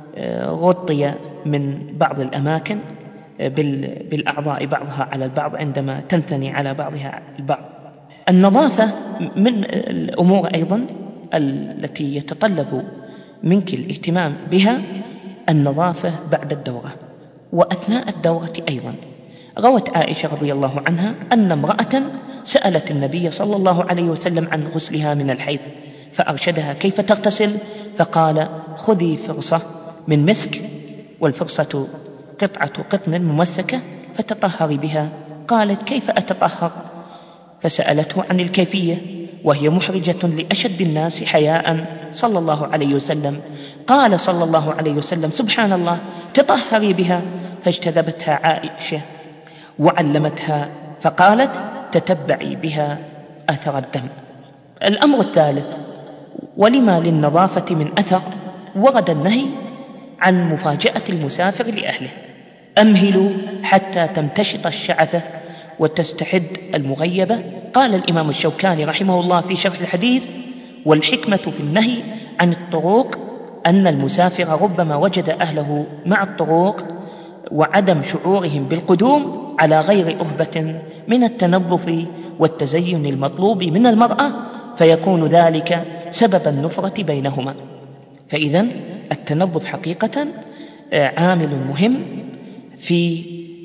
غطي من بعض الأماكن بالأعضاء بعضها على البعض عندما تنثني على بعضها البعض. النظافة من الأمور أيضا التي يتطلب منك الاهتمام بها النظافة بعد الدورة وأثناء الدورة أيضا. روت عائشة رضي الله عنها أن امرأة سألت النبي صلى الله عليه وسلم عن غسلها من الحيض فأرشدها كيف تغتسل، فقال: خذي فرصة من مسك، والفرصة قطعة قطن ممسكة، فتطهري بها. قالت: كيف أتطهر؟ فسألته عن الكيفية وهي محرجة لأشد الناس حياء صلى الله عليه وسلم. قال صلى الله عليه وسلم: سبحان الله، تطهري بها. فاجتذبتها عائشة وعلمتها فقالت: تتبعي بها أثر الدم. الأمر الثالث: ولما للنظافة من أثر، ورد النهي عن مفاجأة المسافر لأهله. أمهلوا حتى تمتشط الشعثة وتستحد المغيبة. قال الإمام الشوكاني رحمه الله في شرح الحديث: والحكمة في النهي عن الطروق أن المسافر ربما وجد أهله مع الطروق وعدم شعورهم بالقدوم على غير أهبة من التنظف والتزين المطلوب من المرأة، فيكون ذلك سبب النفرة بينهما. فإذن التنظف حقيقة عامل مهم في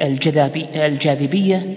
الجاذبية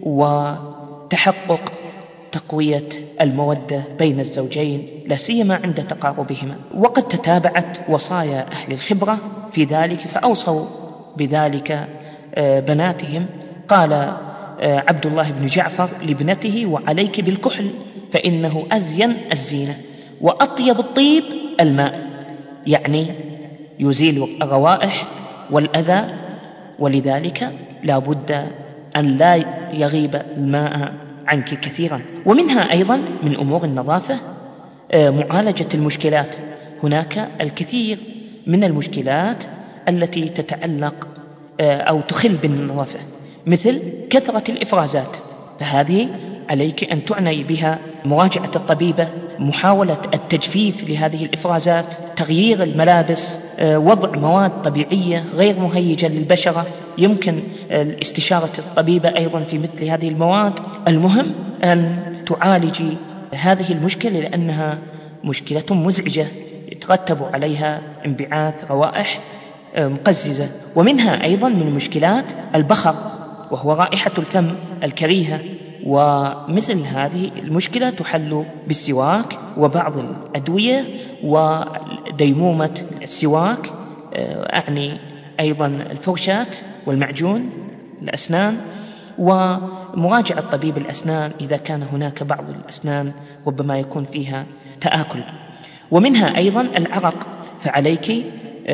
وتحقق تقوية المودة بين الزوجين، لا سيما عند تقاربهما. وقد تتابعت وصايا أهل الخبرة في ذلك فأوصوا بذلك بناتهم. قال عبد الله بن جعفر لابنته: وعليك بالكحل فإنه أزين الزينة وأطيب الطيب الماء، يعني يزيل الروائح والأذى، ولذلك لا بد أن لا يغيب الماء عنك كثيرا. ومنها أيضا من أمور النظافة معالجة المشكلات. هناك الكثير من المشكلات التي تتعلق أو تخل بالنظافة، مثل كثرة الإفرازات، فهذه عليك أن تعنى بها مراجعة الطبيبة، محاولة التجفيف لهذه الإفرازات، تغيير الملابس، وضع مواد طبيعية غير مهيجة للبشرة، يمكن استشارة الطبيبة أيضا في مثل هذه المواد. المهم أن تعالجي هذه المشكلة لأنها مشكلة مزعجة يترتب عليها انبعاث روائح مقززة. ومنها أيضا من المشكلات البخر، وهو رائحة الفم الكريهة، ومثل هذه المشكلة تحل بالسواك وبعض الأدوية وديمومة السواك، أعني أيضا الفرشاة والمعجون الأسنان، ومراجعة طبيب الأسنان إذا كان هناك بعض الأسنان ربما يكون فيها تآكل. ومنها أيضا العرق، فعليك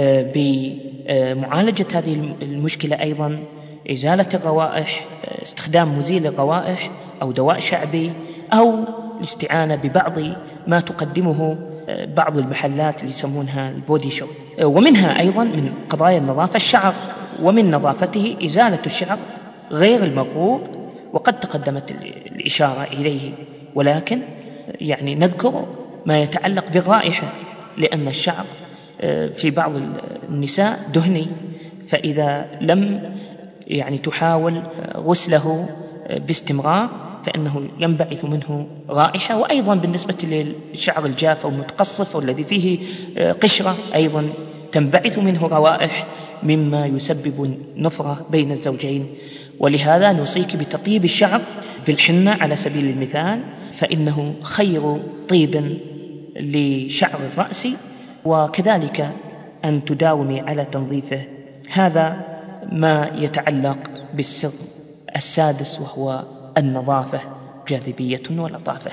بمعالجة هذه المشكلة أيضا إزالة الروائح، استخدام مزيل الروائح أو دواء شعبي، أو الاستعانة ببعض ما تقدمه بعض المحلات اللي يسمونها البودي شوب. ومنها أيضا من قضايا النظافة الشعر، ومن نظافته إزالة الشعر غير المرغوب، وقد تقدمت الإشارة إليه، ولكن يعني نذكر ما يتعلق بالرائحة، لأن الشعر في بعض النساء دهني، فإذا لم يعني تحاول غسله باستمرار فإنه ينبعث منه رائحة. وأيضا بالنسبة للشعر الجاف أو المتقصف أو الذي فيه قشرة أيضا تنبعث منه روائح مما يسبب نفرة بين الزوجين. ولهذا نوصيك بتطيب الشعر بالحنة على سبيل المثال، فإنه خير طيب لشعر الرأس، وكذلك أن تداومي على تنظيفه. هذا ما يتعلق بالسر السادس، وهو النظافة جاذبية ولطافة.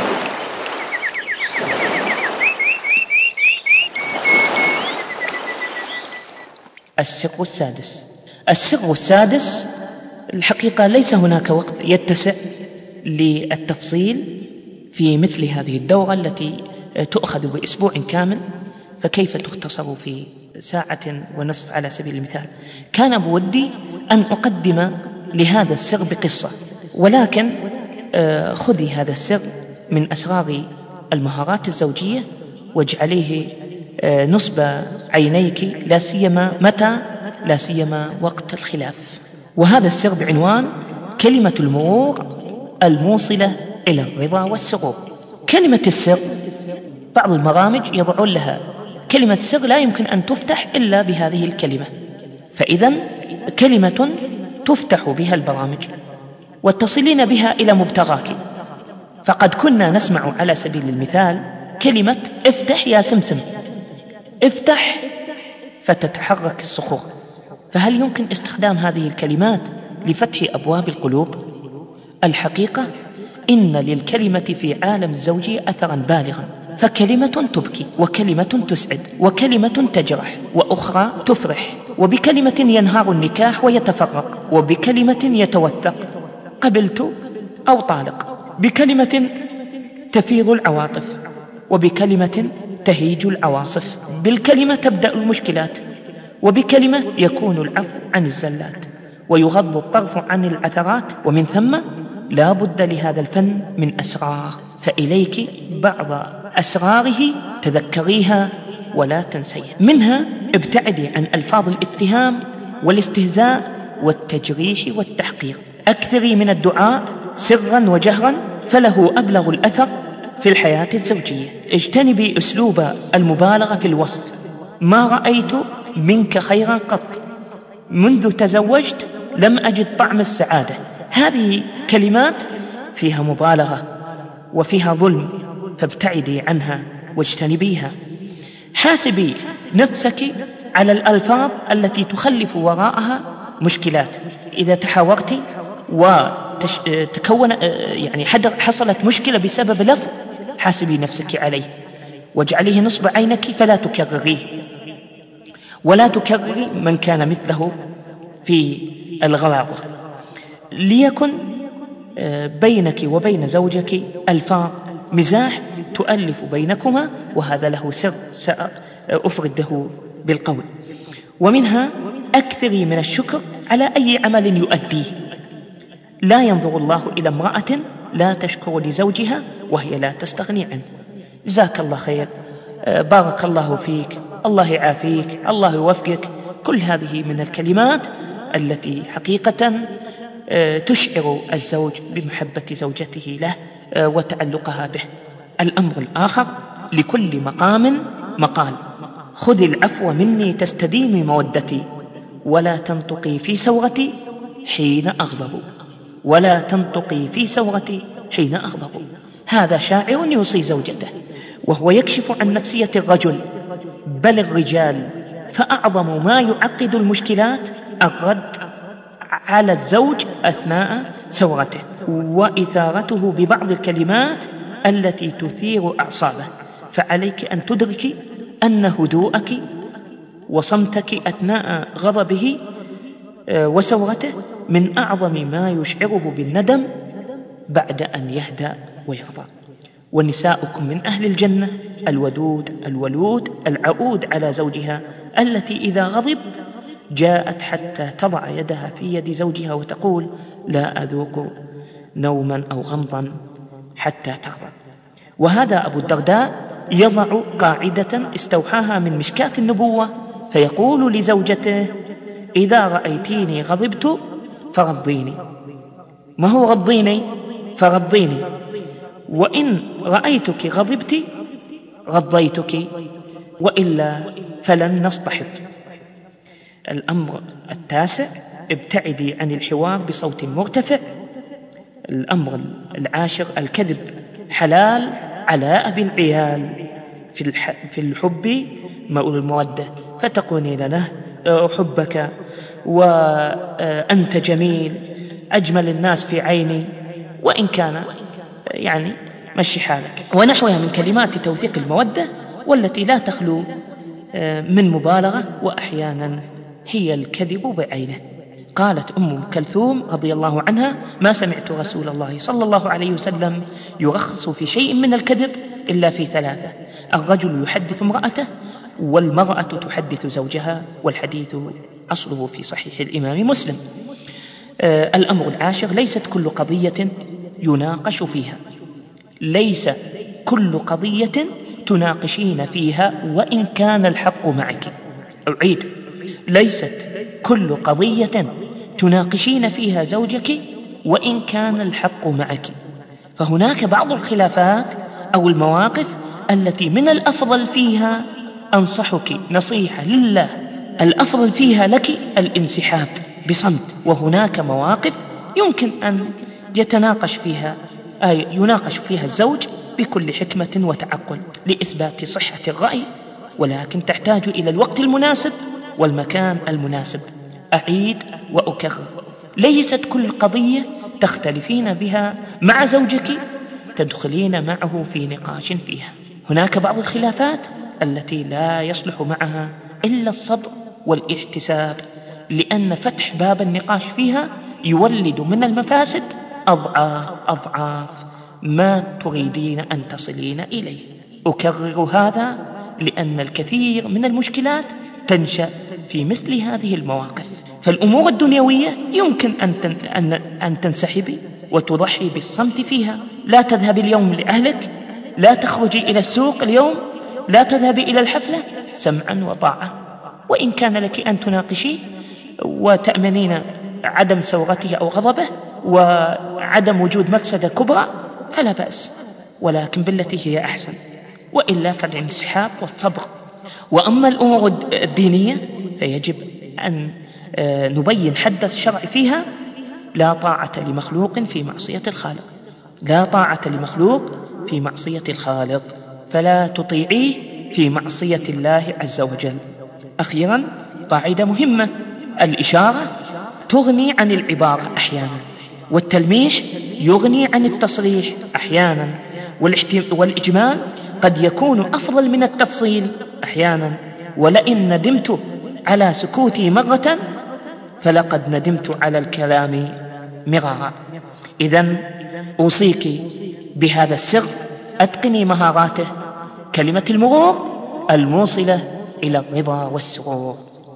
السر السادس. السر السادس الحقيقة ليس هناك وقت يتسع للتفصيل في مثل هذه الدورة التي تؤخذ بأسبوع كامل، فكيف تختصر في ساعة ونصف على سبيل المثال. كان بودي أن أقدم لهذا السر بقصة، ولكن خذي هذا السر من أسرار المهارات الزوجية واجعليه نصب عينيك، لا سيما متى، لا سيما وقت الخلاف. وهذا السر بعنوان كلمة المرور الموصلة إلى الرضا والسرور. كلمة السر بعض البرامج يضعون لها كلمة سر لا يمكن أن تفتح إلا بهذه الكلمة، فإذا كلمة تفتح بها البرامج وتصلين بها إلى مبتغاك. فقد كنا نسمع على سبيل المثال كلمة افتح يا سمسم، افتح فتتحرك الصخور، فهل يمكن استخدام هذه الكلمات لفتح أبواب القلوب؟ الحقيقة إن للكلمة في عالم الزوجية أثرا بالغا، فكلمة تبكي، وكلمة تسعد، وكلمة تجرح، وأخرى تفرح، وبكلمة ينهار النكاح ويتفرق، وبكلمة يتوثق قبلت أو طالق، بكلمة تفيض العواطف، وبكلمة تهيج العواصف، بالكلمة تبدأ المشكلات، وبكلمة يكون العفو عن الزلات، ويغض الطرف عن العثرات. ومن ثم لا بد لهذا الفن من أسرار، فإليك بعض أسراره تذكريها ولا تنسيها. منها ابتعدي عن ألفاظ الاتهام والاستهزاء والتجريح والتحقير، أكثري من الدعاء سرا وجهرا فله أبلغ الأثر في الحياة الزوجية. اجتنبي أسلوب المبالغة في الوصف، ما رأيت منك خيرا قط، منذ تزوجت لم أجد طعم السعادة. هذه كلمات فيها مبالغة وفيها ظلم، فابتعدي عنها واجتنبيها. حاسبي نفسك على الألفاظ التي تخلف وراءها مشكلات. إذا تحاورت وتكون حصلت مشكلة بسبب لفظ، حاسبي نفسك عليه واجعليه نصب عينك فلا تكرريه، ولا تكرري من كان مثله في الغلاظة. ليكن بينك وبين زوجك ألفاظ مزاح تؤلف بينكما، وهذا له سر سأفرده بالقول. ومنها أكثري من الشكر على أي عمل يؤديه. لا ينظر الله إلى امرأة لا تشكر لزوجها وهي لا تستغني عنه. جزاك الله خير، بارك الله فيك، الله يعافيك، الله يوفقك. كل هذه من الكلمات التي حقيقة تشعر الزوج بمحبة زوجته له وتعلقها به. الأمر الآخر: لكل مقام مقال. خذ العفو مني تستديم مودتي، ولا تنطقي في سورتي حين أغضب، ولا تنطقي في سورتي حين أغضب. هذا شاعر يوصي زوجته، وهو يكشف عن نفسية الرجل بل الرجال. فأعظم ما يعقد المشكلات الرد على الزوج أثناء سورته، وإثارته ببعض الكلمات التي تثير أعصابه. فعليك أن تدركي أن هدوءك وصمتك أثناء غضبه وسورته من أعظم ما يشعره بالندم بعد أن يهدأ ويرضى. ونساؤكم من أهل الجنة الودود الولود العؤود على زوجها، التي إذا غضب جاءت حتى تضع يدها في يد زوجها وتقول: لا أذوق نوما أو غمضا حتى تغضب. وهذا أبو الدرداء يضع قاعدة استوحاها من مشكاة النبوة، فيقول لزوجته: إذا رأيتيني غضبت فرضيني. ما هو غضيني؟ فرضيني. وإن رأيتك غضبت غضيتك، وإلا فلن نصطحب. الأمر التاسع: ابتعدي عن الحوار بصوت مرتفع. الأمر العاشر: الكذب حلال على أبي العيال في الحب والمودة، فتقولين له: أحبك، وأنت جميل، أجمل الناس في عيني، وإن كان مشي حالك، ونحوها من كلمات توثيق المودة، والتي لا تخلو من مبالغة، وأحيانا هي الكذب بعينه. قالت أم كلثوم رضي الله عنها: ما سمعت رسول الله صلى الله عليه وسلم يرخص في شيء من الكذب إلا في ثلاثة: الرجل يحدث امرأته، والمرأة تحدث زوجها، والحديث أصله في صحيح الإمام مسلم. الأمر العاشر: ليست كل قضية يناقش فيها. ليس كل قضية تناقشين فيها وإن كان الحق معك. أعيد: ليست كل قضية تناقشين فيها زوجك وإن كان الحق معك. فهناك بعض الخلافات أو المواقف التي من الأفضل فيها، أنصحك نصيحة لله، الأفضل فيها لك الانسحاب بصمت. وهناك مواقف يمكن أن يناقش فيها الزوج بكل حكمة وتعقل لإثبات صحة الرأي، ولكن تحتاج إلى الوقت المناسب والمكان المناسب. أعيد وأكرر: ليست كل قضية تختلفين بها مع زوجك تدخلين معه في نقاش فيها. هناك بعض الخلافات التي لا يصلح معها إلا الصبر والاحتساب، لأن فتح باب النقاش فيها يولد من المفاسد أضعاف ما تريدين أن تصلين إليه. أكرر هذا لأن الكثير من المشكلات تنشأ في مثل هذه المواقف. فالأمور الدنيوية يمكن أن تنسحبي وتضحي بالصمت فيها. لا تذهبي اليوم لأهلك، لا تخرجي إلى السوق اليوم، لا تذهبي إلى الحفلة، سمعا وطاعة. وإن كان لك أن تناقشيه وتأمنين عدم سورته أو غضبه وعدم وجود مفسدة كبرى فلا بأس، ولكن بالتي هي أحسن، وإلا فالانسحاب والصبر. وأما الأمور الدينية فيجب أن نبين حد الشرع فيها. لا طاعة لمخلوق في معصية الخالق، لا طاعة لمخلوق في معصية الخالق، فلا تطيعيه في معصية الله عز وجل. أخيرا قاعدة مهمة: الإشارة تغني عن العبارة أحيانا، والتلميح يغني عن التصريح أحيانا، والإجمال قد يكون أفضل من التفصيل أحيانا. ولئن ندمت على سكوتي مرة فلقد ندمت على الكلام مرارا. إذن أوصيك بهذا السر، أتقني مهاراته، كلمة المرور الموصلة إلى الرضا والسرور،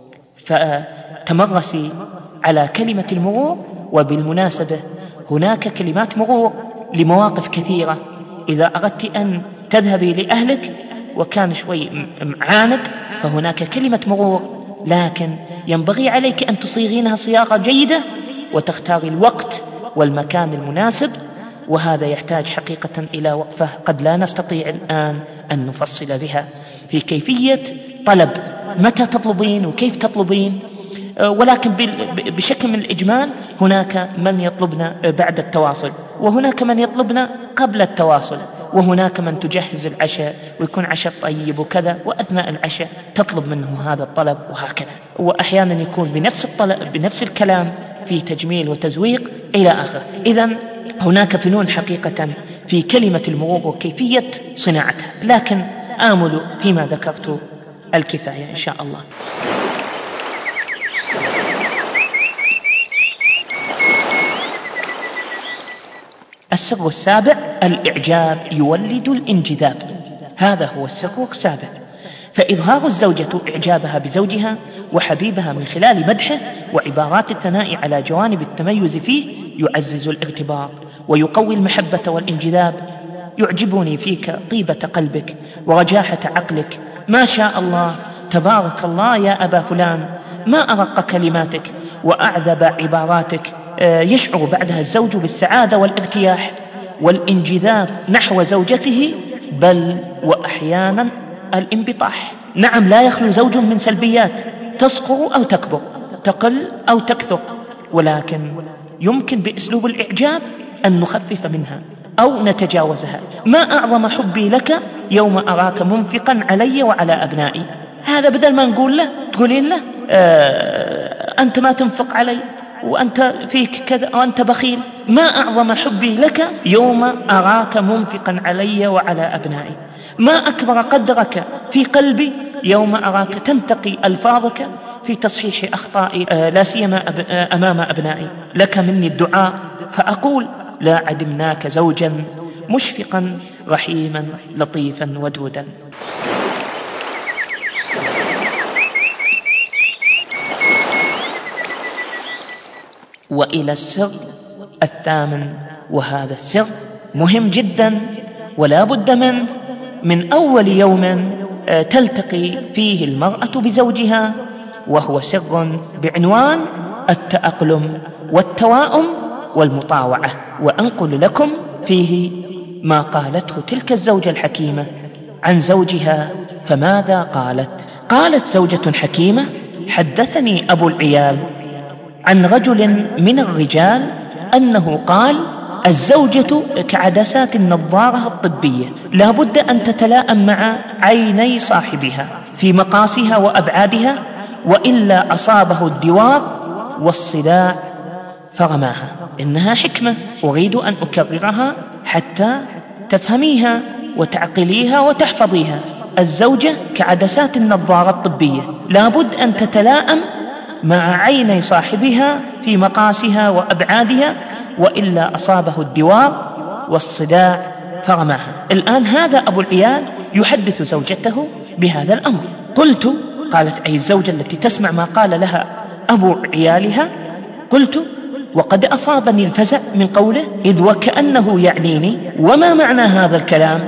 فتمرسي على كلمة المرور. وبالمناسبة هناك كلمات مرور لمواقف كثيرة. إذا أردت أن تذهبي لأهلك وكان شوي معاند فهناك كلمة مرور، لكن ينبغي عليك أن تصيغينها صياغة جيدة وتختاري الوقت والمكان المناسب، وهذا يحتاج حقيقة إلى وقفة قد لا نستطيع الآن أن نفصل بها في كيفية طلب، متى تطلبين وكيف تطلبين. ولكن بشكل من الإجمال هناك من يطلبنا بعد التواصل، وهناك من يطلبنا قبل التواصل، وهناك من تجهز العشاء ويكون عشاء طيب وكذا، وأثناء العشاء تطلب منه هذا الطلب وهكذا. وأحيانا يكون بنفس الكلام في تجميل وتزويق إلى آخره. إذن هناك فنون حقيقة في كلمة المرور وكيفية صناعتها، لكن آمل فيما ذكرت الكفاية إن شاء الله. السر السابع: الإعجاب يولد الانجذاب. هذا هو السر السابع. فإظهار الزوجة إعجابها بزوجها وحبيبها من خلال مدحه وعبارات الثناء على جوانب التميز فيه يعزز الارتباط ويقوي المحبة والانجذاب. يعجبني فيك طيبة قلبك ورجاحة عقلك، ما شاء الله تبارك الله يا أبا فلان، ما أرق كلماتك وأعذب عباراتك. يشعر بعدها الزوج بالسعادة والارتياح والانجذاب نحو زوجته، بل وأحيانا الانبطاح. نعم، لا يخلو زوج من سلبيات تصغر أو تكبر، تقل أو تكثر، ولكن يمكن بأسلوب الإعجاب أن نخفف منها أو نتجاوزها. ما أعظم حبي لك يوم أراك منفقا علي وعلى أبنائي. هذا بدل ما نقول له تقولين له أنت ما تنفق علي وأنت فيك كذا وأنت بخيل. ما أعظم حبي لك يوم أراك منفقا علي وعلى أبنائي. ما أكبر قدرك في قلبي يوم أراك تنتقي ألفاظك في تصحيح أخطائي، لا سيما أمام أبنائي. لك مني الدعاء فأقول: لا عدمناك زوجا مشفقا رحيما لطيفا ودودا. وإلى السر الثامن، وهذا السر مهم جدا ولا بد منه من أول يوم تلتقي فيه المرأة بزوجها، وهو سر بعنوان التأقلم والتواؤم والمطاوعة. وأنقل لكم فيه ما قالته تلك الزوجة الحكيمة عن زوجها. فماذا قالت؟ قالت زوجة حكيمة: حدثني أبو العيال عن رجل من الرجال أنه قال: الزوجة كعدسات النظارة الطبية، لا بد أن تتلائم مع عيني صاحبها في مقاسها وأبعادها، وإلا أصابه الدوار والصداع فرماها. إنها حكمة أريد أن أكررها حتى تفهميها وتعقليها وتحفظيها. الزوجة كعدسات النظارة الطبية، لا بد أن تتلائم مع عيني صاحبها في مقاسها وأبعادها، وإلا أصابه الدوار والصداع فرماها. الآن هذا أبو العيال يحدث زوجته بهذا الأمر. قلت، قالت أي الزوجة التي تسمع ما قال لها أبو عيالها، قلت: وقد أصابني الفزع من قوله، إذ وكأنه يعنيني: وما معنى هذا الكلام؟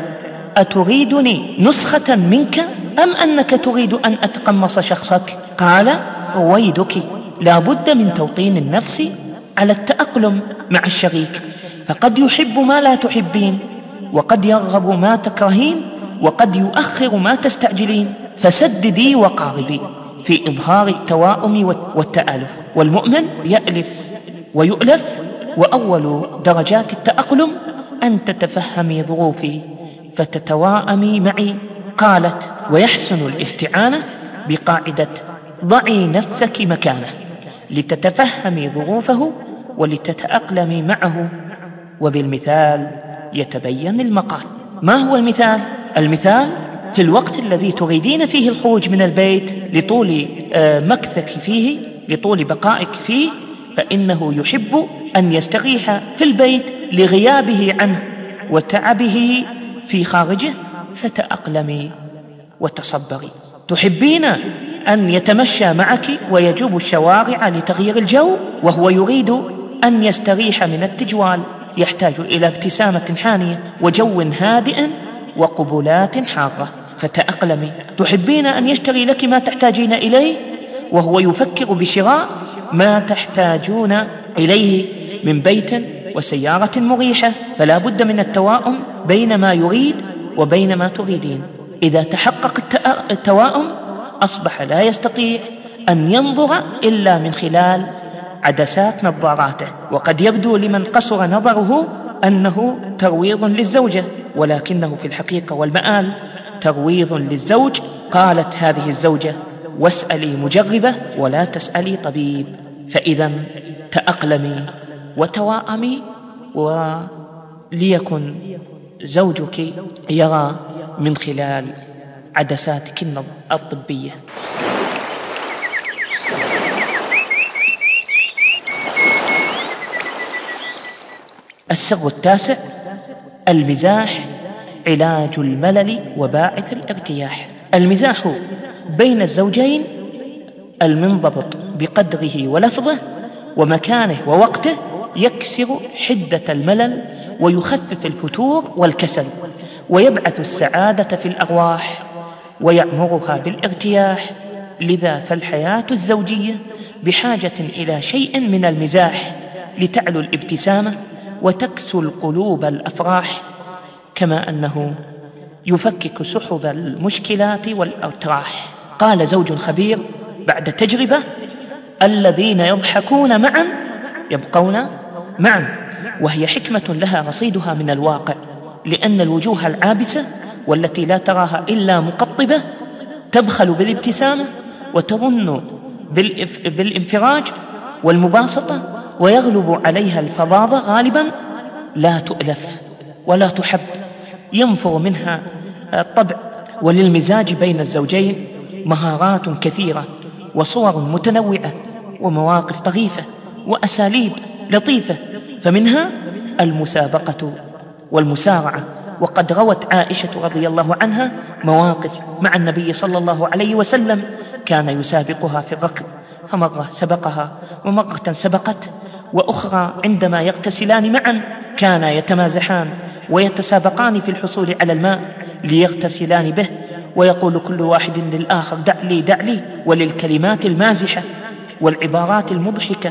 أتريدني نسخة منك أم أنك تريد أن أتقمص شخصك؟ قال: رويدك، لا بد من توطين النفس على التأقلم مع الشريك، فقد يحب ما لا تحبين، وقد يرغب ما تكرهين، وقد يؤخر ما تستعجلين، فسددي وقاربي في إظهار التواؤم والتآلف. والمؤمن يألف ويؤلف، وأول درجات التأقلم أن تتفهمي ظروفي فتتواءمي معي. قالت: ويحسن الاستعانة بقاعدة ضعي نفسك مكانه لتتفهمي ظروفه ولتتأقلمي معه، وبالمثال يتبين المقال. ما هو المثال؟ المثال في الوقت الذي تريدين فيه الخروج من البيت لطول مكثك فيه، لطول بقائك فيه، فإنه يحب أن يستريح في البيت لغيابه عنه وتعبه في خارجه، فتأقلمي وتصبري. تحبين أن يتمشى معك ويجوب الشوارع لتغيير الجو، وهو يريد أن يستريح من التجوال، يحتاج إلى ابتسامة حانية وجو هادئ وقبلات حارة، فتأقلمي. تحبين أن يشتري لك ما تحتاجين إليه، وهو يفكر بشراء ما تحتاجون إليه من بيت وسيارة مريحة، فلا بد من التواؤم بين ما يريد وبين ما تريدين. إذا تحقق التواؤم أصبح لا يستطيع أن ينظر إلا من خلال عدسات نظاراته، وقد يبدو لمن قصر نظره أنه ترويض للزوجة، ولكنه في الحقيقة والمآل ترويض للزوج. قالت هذه الزوجة: واسألي مجربة ولا تسألي طبيب. فإذا تأقلمي وتواءمي، وليكن زوجك يرى من خلال عدساتك الطبية. السر التاسع: المزاح علاج الملل وباعث الارتياح. المزاح بين الزوجين المنضبط بقدره ولفظه ومكانه ووقته يكسر حدة الملل ويخفف الفتور والكسل، ويبعث السعادة في الأرواح ويعمرها بالارتياح. لذا فالحياة الزوجية بحاجة إلى شيء من المزاح لتعلو الابتسامة وتكسو القلوب الأفراح، كما أنه يفكك سحب المشكلات والأتراح. قال زوج خبير بعد تجربة: الذين يضحكون معا يبقون معا. وهي حكمة لها رصيدها من الواقع، لأن الوجوه العابسة والتي لا تراها إلا مقطبة تبخل بالابتسامة وتظن بالانفراج والمباسطة، ويغلب عليها الفظاظة غالبا، لا تؤلف ولا تحب، ينفر منها الطبع. وللمزاج بين الزوجين مهارات كثيرة وصور متنوعة ومواقف طريفة وأساليب لطيفة، فمنها المسابقة والمسارعة. وقد روت عائشة رضي الله عنها مواقف مع النبي صلى الله عليه وسلم كان يسابقها في الركض، فمرة سبقها ومرة سبقته، وأخرى عندما يغتسلان معا كانا يتمازحان ويتسابقان في الحصول على الماء ليغتسلان به، ويقول كل واحد للآخر: دع لي دع لي. وللكلمات المازحة والعبارات المضحكة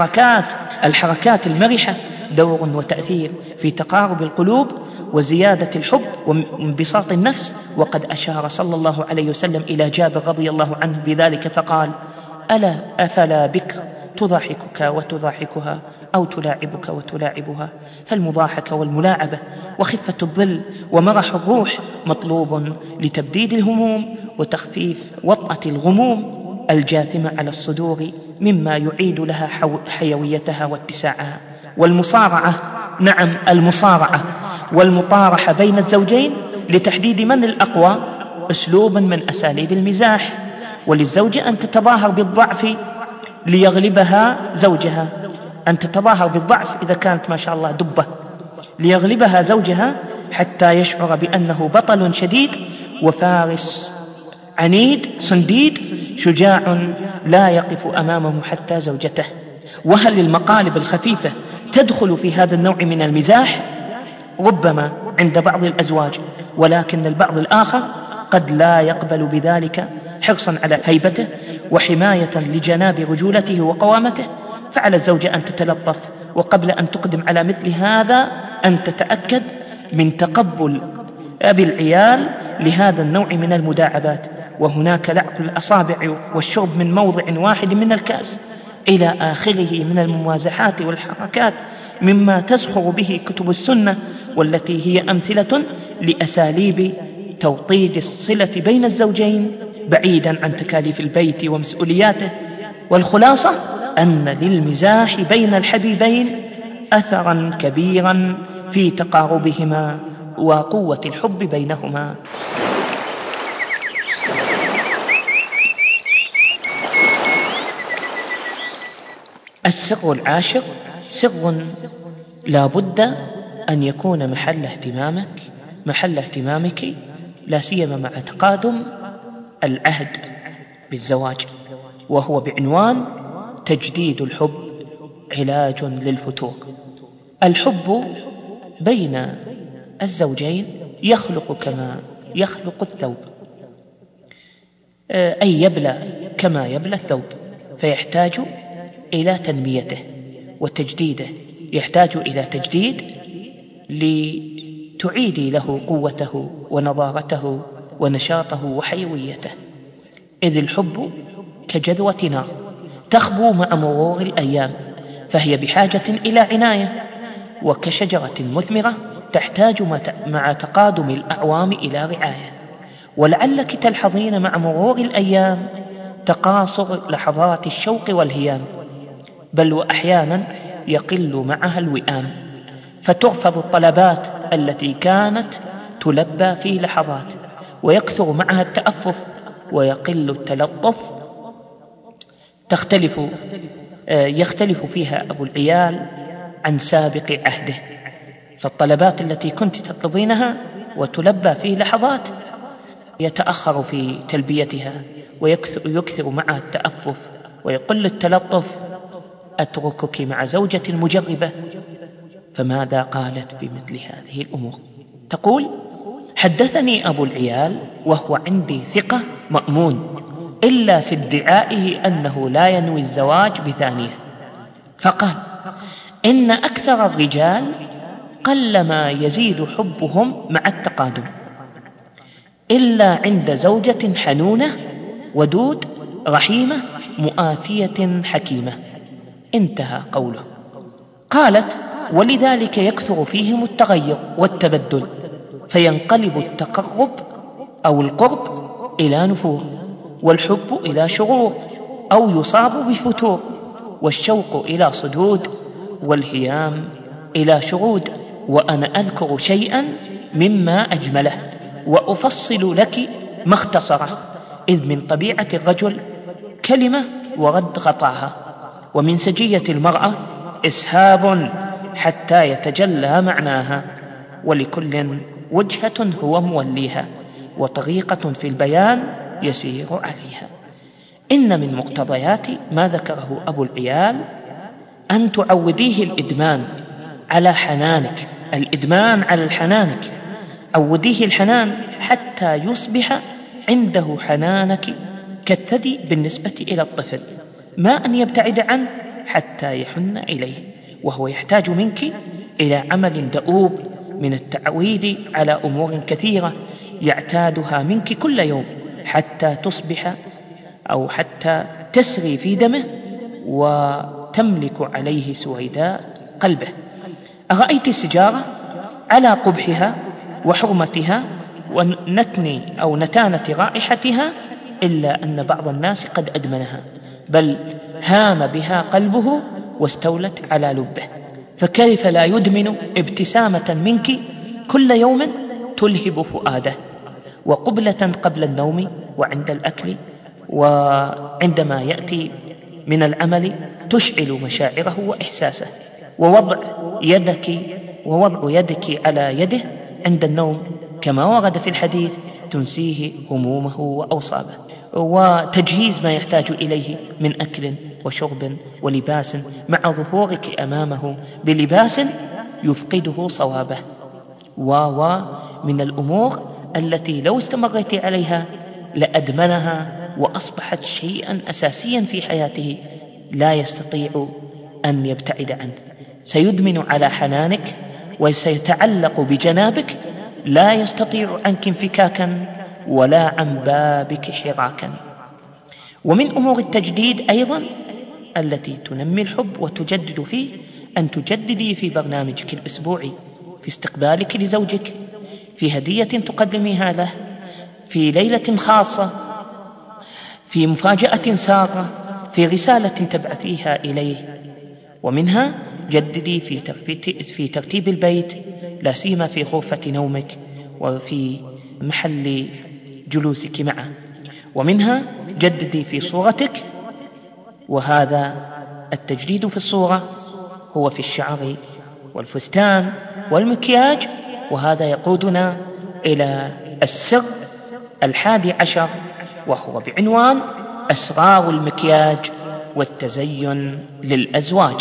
والحركات المرحة دور وتأثير في تقارب القلوب وزيادة الحب وانبساط النفس. وقد أشار صلى الله عليه وسلم إلى جابر رضي الله عنه بذلك فقال: ألا أفلا بك تضحكك وتضحكها، أو تلاعبك وتلاعبها؟ فالمضاحكة والملاعبة وخفة الظل ومرح الروح مطلوب لتبديد الهموم وتخفيف وطأة الغموم الجاثمة على الصدور، مما يعيد لها حيويتها واتساعها. والمصارعة، نعم المصارعة والمطارحة بين الزوجين لتحديد من الأقوى أسلوب من أساليب المزاح. وللزوجة أن تتظاهر بالضعف ليغلبها زوجها، أن تتظاهر بالضعف إذا كانت ما شاء الله دبة، ليغلبها زوجها حتى يشعر بأنه بطل شديد وفارس عنيد صنديد شجاع لا يقف أمامه حتى زوجته. وهل المقالب الخفيفة تدخل في هذا النوع من المزاح؟ ربما عند بعض الأزواج، ولكن البعض الآخر قد لا يقبل بذلك حرصا على هيبته وحماية لجناب رجولته وقوامته. فعلى الزوجة أن تتلطف، وقبل أن تقدم على مثل هذا أن تتأكد من تقبل أبي العيال لهذا النوع من المداعبات. وهناك لعق الأصابع والشرب من موضع واحد من الكأس إلى آخره من الممازحات والحركات، مما تزخر به كتب السنة، والتي هي أمثلة لأساليب توطيد الصلة بين الزوجين بعيدا عن تكاليف البيت ومسؤولياته. والخلاصة أن للمزاح بين الحبيبين أثرا كبيرا في تقاربهما وقوة الحب بينهما. السر العاشر سر لا بد أن يكون محل اهتمامك لا سيما مع تقادم العهد بالزواج، وهو بعنوان تجديد الحب علاج للفتور. الحب بين الزوجين يخلق كما يخلق الثوب، أي يبلى كما يبلى الثوب، فيحتاج إلى تنميته وتجديده، يحتاج إلى تجديد لتعيدي له قوته ونضارته ونشاطه وحيويته، إذ الحب كجذوة نار تخبو مع مرور الأيام، فهي بحاجة إلى عناية، وكشجرة مثمرة تحتاج مع تقادم الأعوام إلى رعاية. ولعلك تلحظين مع مرور الأيام تقاصر لحظات الشوق والهيام، بل وأحيانا يقل معها الوئام، فترفض الطلبات التي كانت تلبى في لحظات، ويكثر معها التأفف ويقل التلطف. يختلف فيها أبو العيال عن سابق عهده، فالطلبات التي كنت تطلبينها وتلبى في لحظات يتأخر في تلبيتها ويكثر معها التأفف ويقل التلطف. أتركك مع زوجة مجربة، فماذا قالت في مثل هذه الأمور؟ تقول: حدثني أبو العيال وهو عندي ثقة مأمون، إلا في ادعائه أنه لا ينوي الزواج بثانية، فقال: إن أكثر الرجال قلما يزيد حبهم مع التقادم إلا عند زوجة حنونة ودود رحيمة مؤاتية حكيمة. انتهى قوله. قالت: ولذلك يكثر فيهم التغير والتبدل، فينقلب التقرب أو القرب إلى نفور، والحب إلى شرور، أو يصاب بفتور، والشوق إلى صدود، والهيام إلى شرود. وأنا أذكر شيئا مما أجمله وأفصل لك ما اختصره، إذ من طبيعة الرجل كلمة ورد غطاها، ومن سجية المرأة إسهاب حتى يتجلى معناها، ولكل وجهة هو موليها، وطريقة في البيان يسير عليها. إن من مقتضيات ما ذكره أبو العيال أن تعوديه الإدمان على حنانك، الإدمان على حنانك، عوديه الحنان حتى يصبح عنده حنانك كالثدي بالنسبة إلى الطفل، ما أن يبتعد عنه حتى يحن إليه، وهو يحتاج منك إلى عمل دؤوب من التعويد على أمور كثيرة يعتادها منك كل يوم، حتى تصبح أو حتى تسري في دمه وتملك عليه سويداء قلبه. أرأيت السجارة على قبحها وحرمتها ونتن أو نتانة رائحتها، إلا أن بعض الناس قد أدمنها، بل هام بها قلبه واستولت على لبه، فكيف لا يدمن ابتسامة منك كل يوم تلهب فؤاده، وقبلة قبل النوم وعند الأكل، وعندما يأتي من العمل تشعل مشاعره وإحساسه، ووضع يدك على يده عند النوم كما ورد في الحديث تنسيه همومه وأوصابه، وتجهيز ما يحتاج إليه من أكل وشرب ولباس، مع ظهورك أمامه بلباس يفقده صوابه، من الأمور التي لو استمرت عليها لأدمنها وأصبحت شيئا أساسيا في حياته لا يستطيع أن يبتعد عنه. سيدمن على حنانك وسيتعلق بجنابك، لا يستطيع عنك انفكاكا ولا عن بابك حراكا. ومن أمور التجديد أيضا التي تنمي الحب وتجدد فيه أن تجددي في برنامجك الأسبوعي، في استقبالك لزوجك، في هدية تقدميها له، في ليلة خاصة في مفاجأة سارة في رسالة تبعثيها إليه. ومنها جددي في ترتيب البيت، لا سيما في غرفة نومك وفي محل جلوسك معه. ومنها جددي في صورتك، وهذا التجديد في الصورة هو في الشعر والفستان والمكياج. وهذا يقودنا إلى السر 11، وهو بعنوان أسرار المكياج والتزين للأزواج.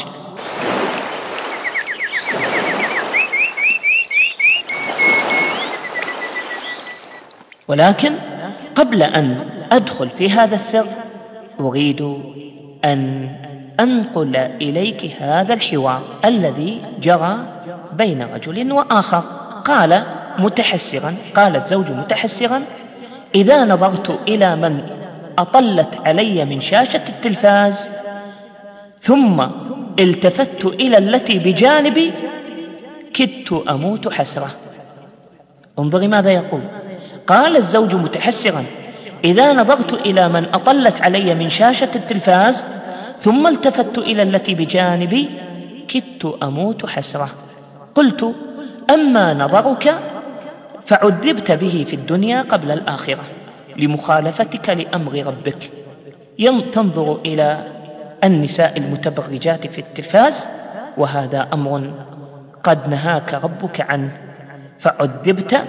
ولكن قبل أن أدخل في هذا السر أريد أن أنقل إليك هذا الحوار الذي جرى بين رجل وآخر. قال الزوج متحسرا: إذا نظرت إلى من أطلت علي من شاشة التلفاز ثم التفت إلى التي بجانبي كدت أموت حسرة. انظري ماذا يقول. قال الزوج متحسرا: إذا نظرت إلى من أطلت علي من شاشة التلفاز ثم التفت إلى التي بجانبي كدت أموت حسرة. قلت: أما نظرك فعذبت به في الدنيا قبل الآخرة لمخالفتك لأمر ربك. تنظر إلى النساء المتبرجات في التلفاز، وهذا أمر قد نهاك ربك عنه، فعذبت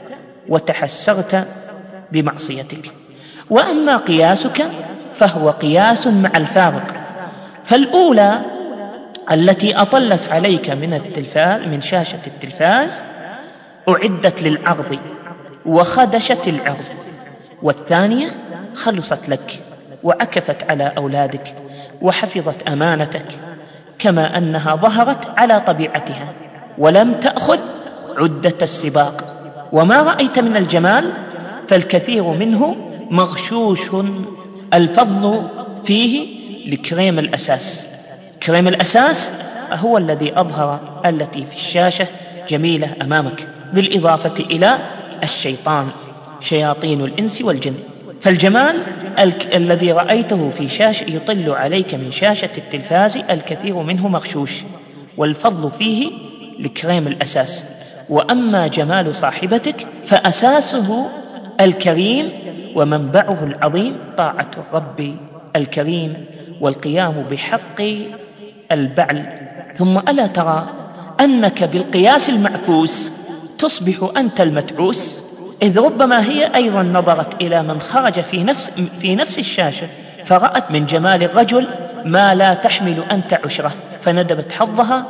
وتحسرت بمعصيتك. وأما قياسك فهو قياس مع الفارق، فالأولى التي أطلت عليك من شاشة التلفاز أعدت للعرض وخدشت العرض، والثانية خلصت لك وعكفت على أولادك وحفظت أمانتك، كما أنها ظهرت على طبيعتها ولم تأخذ عدة السباق. وما رأيت من الجمال فالكثير منه مغشوش، الفضل فيه لكريم الأساس. كريم الأساس هو الذي أظهر التي في الشاشة جميلة أمامك، بالإضافة إلى الشيطان، شياطين الإنس والجن. فالجمال الذي رأيته في شاشة يطل عليك من شاشة التلفاز الكثير منه مغشوش، والفضل فيه لكريم الأساس. وأما جمال صاحبتك فأساسه الكريم ومنبعه العظيم طاعة الرب الكريم والقيام بحق البعل. ثم ألا ترى أنك بالقياس المعكوس تصبح أنت المتعوس، إذ ربما هي أيضا نظرت إلى من خرج في نفس الشاشة فرأت من جمال الرجل ما لا تحمل أنت عشره، فندبت حظها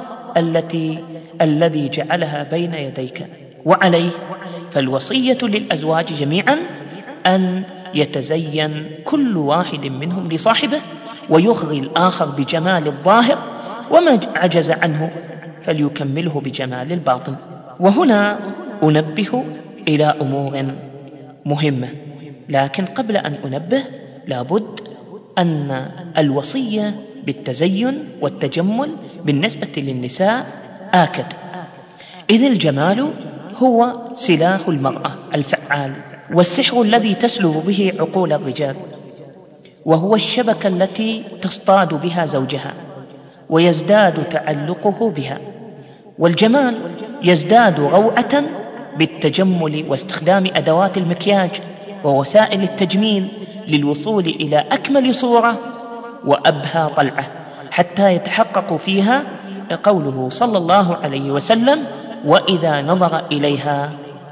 الذي جعلها بين يديك. وعليه فالوصية للأزواج جميعا أن يتزين كل واحد منهم لصاحبه ويغري الآخر بجمال الظاهر، وما عجز عنه فليكمله بجمال الباطن. وهنا أنبه إلى أمور مهمة، لكن قبل أن أنبه لابد أن الوصية بالتزين والتجمل بالنسبة للنساء آكد، إذ الجمال هو سلاح المرأة الفعال والسحر الذي تسلب به عقول الرجال، وهو الشبكة التي تصطاد بها زوجها ويزداد تعلقه بها. والجمال يزداد روعة بالتجمل واستخدام أدوات المكياج ووسائل التجميل للوصول إلى أكمل صورة وأبهى طلعة، حتى يتحقق فيها قوله صلى الله عليه وسلم: وإذا نظر إليها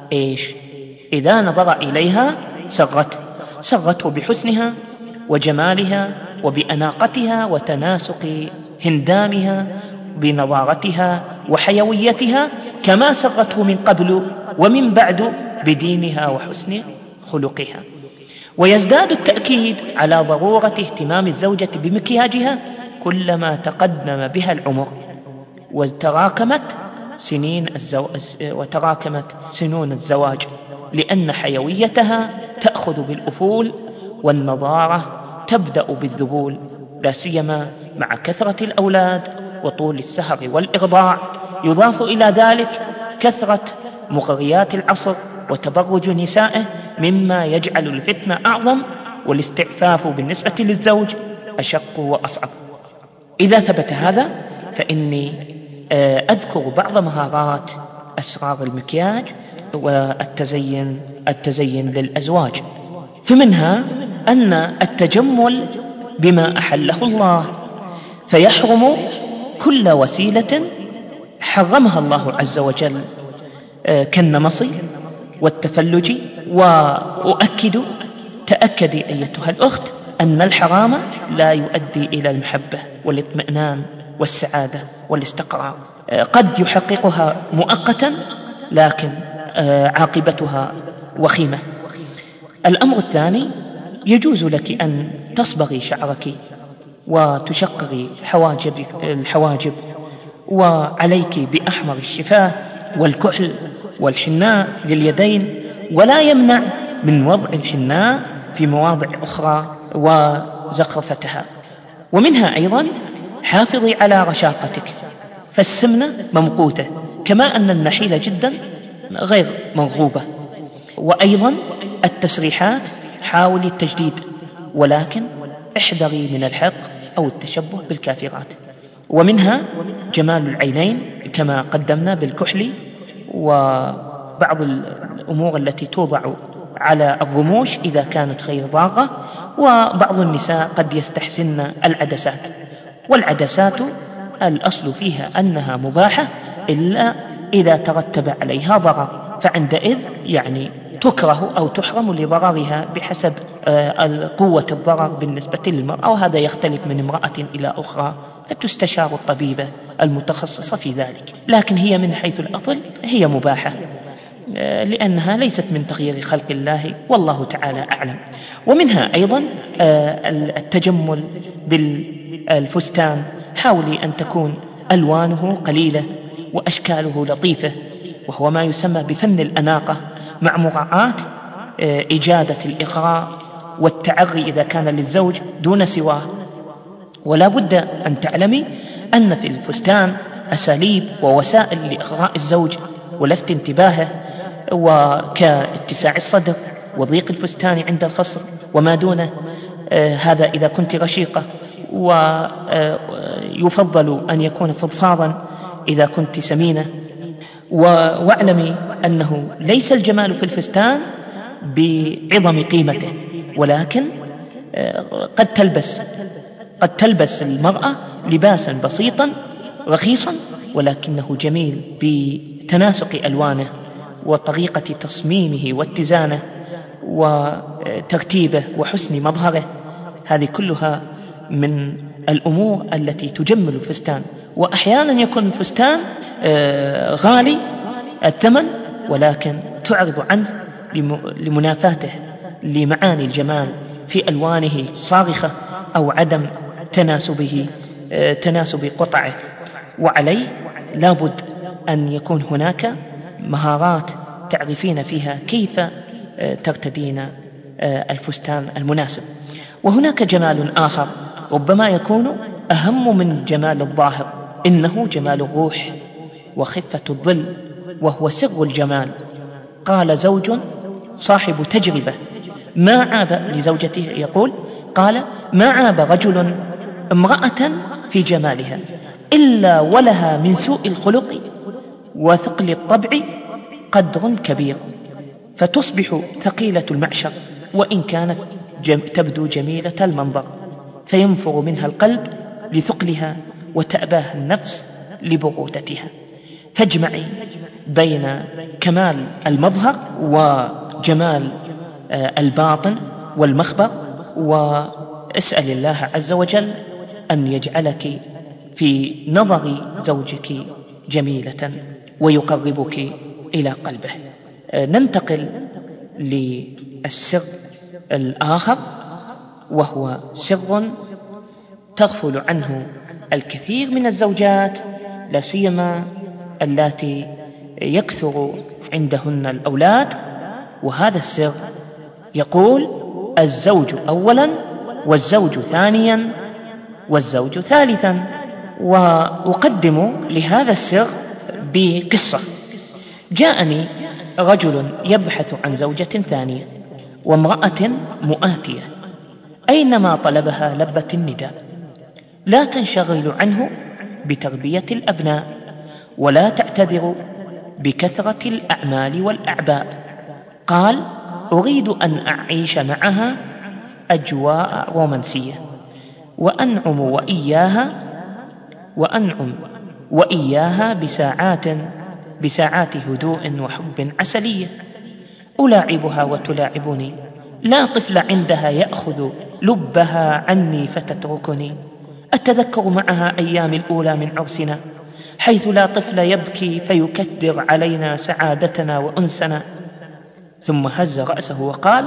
إذا نظر إليها سرته بحسنها وجمالها وبأناقتها وتناسق هندامها بنضارتها وحيويتها، كما سرته من قبل ومن بعد بدينها وحسن خلقها. ويزداد التأكيد على ضرورة اهتمام الزوجة بمكياجها كلما تقدم بها العمر وتراكمت سنون الزواج، لأن حيويتها تأخذ بالأفول والنضارة تبدأ بالذبول، لا سيما مع كثرة الأولاد وطول السهر والإرضاع. يضاف إلى ذلك كثرة مغريات العصر وتبرج نسائه، مما يجعل الفتنة أعظم والاستعفاف بالنسبة للزوج أشق وأصعب. إذا ثبت هذا فإني أذكر بعض مهارات أسرار المكياج والتزين للأزواج. فمنها أن التجمل بما أحله الله، فيحرم كل وسيلة حرمها الله عز وجل كالنمص والتفلج. تأكدي أيتها الأخت أن الحرام لا يؤدي إلى المحبة والاطمئنان والسعادة والاستقرار، قد يحققها مؤقتا لكن عاقبتها وخيمة. الأمر الثاني، يجوز لك أن تصبغي شعرك وتشقري الحواجب، وعليك بأحمر الشفاه والكحل والحناء لليدين، ولا يمنع من وضع الحناء في مواضع أخرى وزخرفتها. ومنها أيضا حافظي على رشاقتك، فالسمنة ممقوتة كما أن النحيلة جدا غير مرغوبة. وأيضا التسريحات حاولي التجديد، ولكن احذري من الحق أو التشبه بالكافرات. ومنها جمال العينين كما قدمنا بالكحل، وبعض الأمور التي توضع على الرموش إذا كانت غير ضارة. وبعض النساء قد يستحسن العدسات، والعدسات الأصل فيها أنها مباحة إلا إذا ترتب عليها ضرر، فعندئذ تكره أو تحرم لضررها بحسب قوة الضرر بالنسبة للمرأة، وهذا يختلف من امرأة إلى أخرى، فتستشار الطبيبة المتخصصة في ذلك. لكن هي من حيث الأصل هي مباحة، لأنها ليست من تغيير خلق الله، والله تعالى أعلم. ومنها أيضا التجمل بالفستان، حاولي أن تكون ألوانه قليلة وأشكاله لطيفة، وهو ما يسمى بفن الأناقة، مع مراعاة إجادة الإغراء والتعري إذا كان للزوج دون سواه. ولا بد أن تعلمي أن في الفستان أساليب ووسائل لإغراء الزوج ولفت انتباهه، وكاتساع الصدر وضيق الفستان عند الخصر وما دونه، هذا إذا كنت رشيقة، ويفضل أن يكون فضفاضا إذا كنت سمينة. واعلمي أنه ليس الجمال في الفستان بعظم قيمته، ولكن قد تلبس المرأة لباسا بسيطا رخيصا ولكنه جميل بتناسق ألوانه وطريقة تصميمه واتزانه وترتيبه وحسن مظهره. هذه كلها من الأمور التي تجمل الفستان. وأحيانا يكون الفستان غالي الثمن، ولكن تعرض عنه لمنافاته لمعاني الجمال في ألوانه صارخة أو عدم تناسب قطعه. وعليه لابد أن يكون هناك مهارات تعرفين فيها كيف ترتدين الفستان المناسب. وهناك جمال آخر ربما يكون أهم من جمال الظاهر، إنه جمال الروح وخفة الظل، وهو سر الجمال. قال زوج صاحب تجربة ما عاب لزوجته، يقول قال: ما عاب رجل امرأة في جمالها إلا ولها من سوء الخلق وثقل الطبع قدر كبير، فتصبح ثقيلة المعشر وإن كانت تبدو جميلة المنظر، فينفر منها القلب لثقلها وتأباها النفس لبرودتها. فاجمعي بين كمال المظهر وجمال الباطن والمخبر، واسأل الله عز وجل أن يجعلك في نظر زوجك جميلة ويقربك إلى قلبه. ننتقل للسر الآخر، وهو سر تغفل عنه الكثير من الزوجات، لا سيما اللاتي يكثر عندهن الأولاد. وهذا السر يقول: الزوج أولا، والزوج ثانيا، والزوج ثالثا. وأقدم لهذا السر بقصة. جاءني رجل يبحث عن زوجة ثانية، وامرأة مؤاتية أينما طلبها لبت النداء. لا تنشغل عنه بتربية الأبناء، ولا تعتذر بكثرة الأعمال والأعباء. قال: أريد أن أعيش معها أجواء رومانسية، وأنعم وإياها بساعات هدوء وحب عسلية. ألاعبها وتلاعبني، لا طفل عندها يأخذ لبها عني فتتركني. أتذكر معها أيام الأولى من عرسنا، حيث لا طفل يبكي فيكدر علينا سعادتنا وأنسنا. ثم هز رأسه وقال: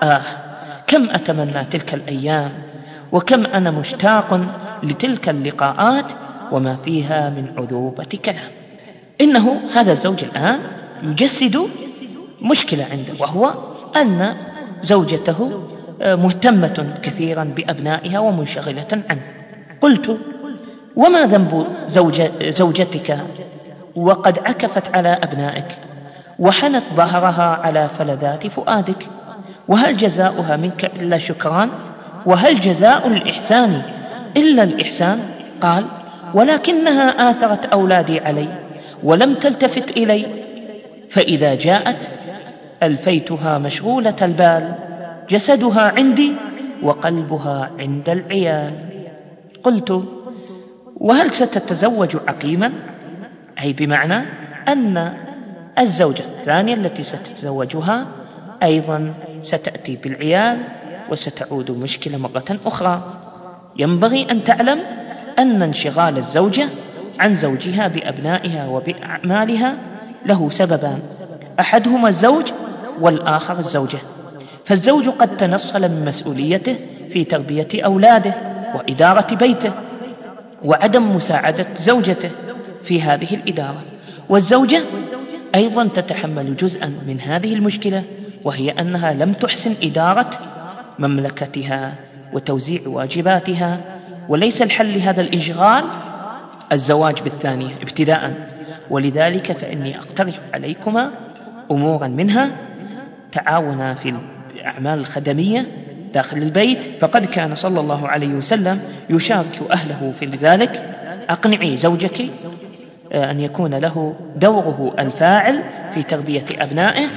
كم أتمنى تلك الأيام، وكم أنا مشتاق لتلك اللقاءات وما فيها من عذوبة كلام. إنه هذا الزوج الآن يجسد مشكلة عنده، وهو أن زوجته مهتمة كثيرا بأبنائها ومنشغلة عنه. قلت: وما ذنب زوجتك وقد عكفت على أبنائك وحنت ظهرها على فلذات فؤادك؟ وهل جزاؤها منك إلا شكران؟ وهل جزاء الإحسان إلا الإحسان؟ قال: ولكنها آثرت أولادي علي ولم تلتفت إلي، فإذا جاءت ألفيتها مشغولة البال، جسدها عندي وقلبها عند العيال. قلت: وهل ستتزوج عقيما؟ أي بمعنى أن الزوجة الثانية التي ستتزوجها أيضا ستأتي بالعيال وستعود مشكلة مرة أخرى. ينبغي أن تعلم أن انشغال الزوجة عن زوجها بأبنائها وبأعمالها له سببان: أحدهما الزوج والآخر الزوجة. فالزوج قد تنصل من مسؤوليته في تربية أولاده وإدارة بيته، وعدم مساعدة زوجته في هذه الإدارة. والزوجة أيضا تتحمل جزءا من هذه المشكلة، وهي أنها لم تحسن إدارة مملكتها وتوزيع واجباتها. وليس الحل لهذا الإشغال الزواج بالثانية ابتداء، ولذلك فإني أقترح عليكما أمورا منها: تعاونا في الأعمال الخدمية داخل البيت، فقد كان صلى الله عليه وسلم يشارك أهله في ذلك. أقنعي زوجك أن يكون له دوره الفاعل في تربية أبنائه،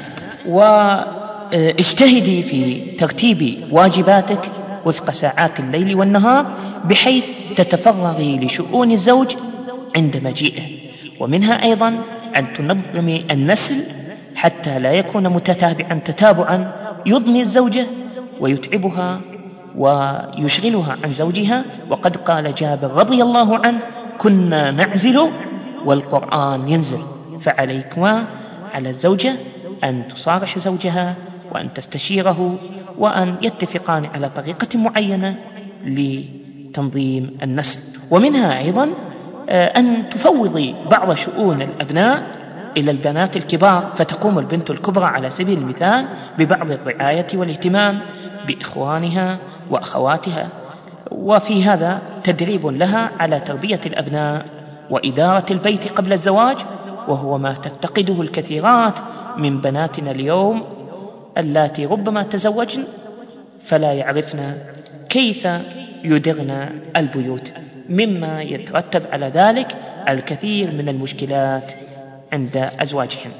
واجتهدي في ترتيب واجباتك وفق ساعات الليل والنهار، بحيث تتفرغي لشؤون الزوج عند مجيئه. ومنها أيضا أن تنظمي النسل حتى لا يكون متتابعا تتابعا يضني الزوجة ويتعبها ويشغلها عن زوجها. وقد قال جابر رضي الله عنه: كنا نعزل والقرآن ينزل. فعليكما على الزوجة أن تصارح زوجها وأن تستشيره، وأن يتفقان على طريقة معينة لتنظيم النسل. ومنها أيضا أن تفوضي بعض شؤون الأبناء إلى البنات الكبار، فتقوم البنت الكبرى على سبيل المثال ببعض الرعاية والاهتمام بإخوانها وأخواتها، وفي هذا تدريب لها على تربية الأبناء وإدارة البيت قبل الزواج، وهو ما تفتقده الكثيرات من بناتنا اليوم اللاتي ربما تزوجن فلا يعرفن كيف يدرن البيوت، مما يترتب على ذلك الكثير من المشكلات عند أزواجهن.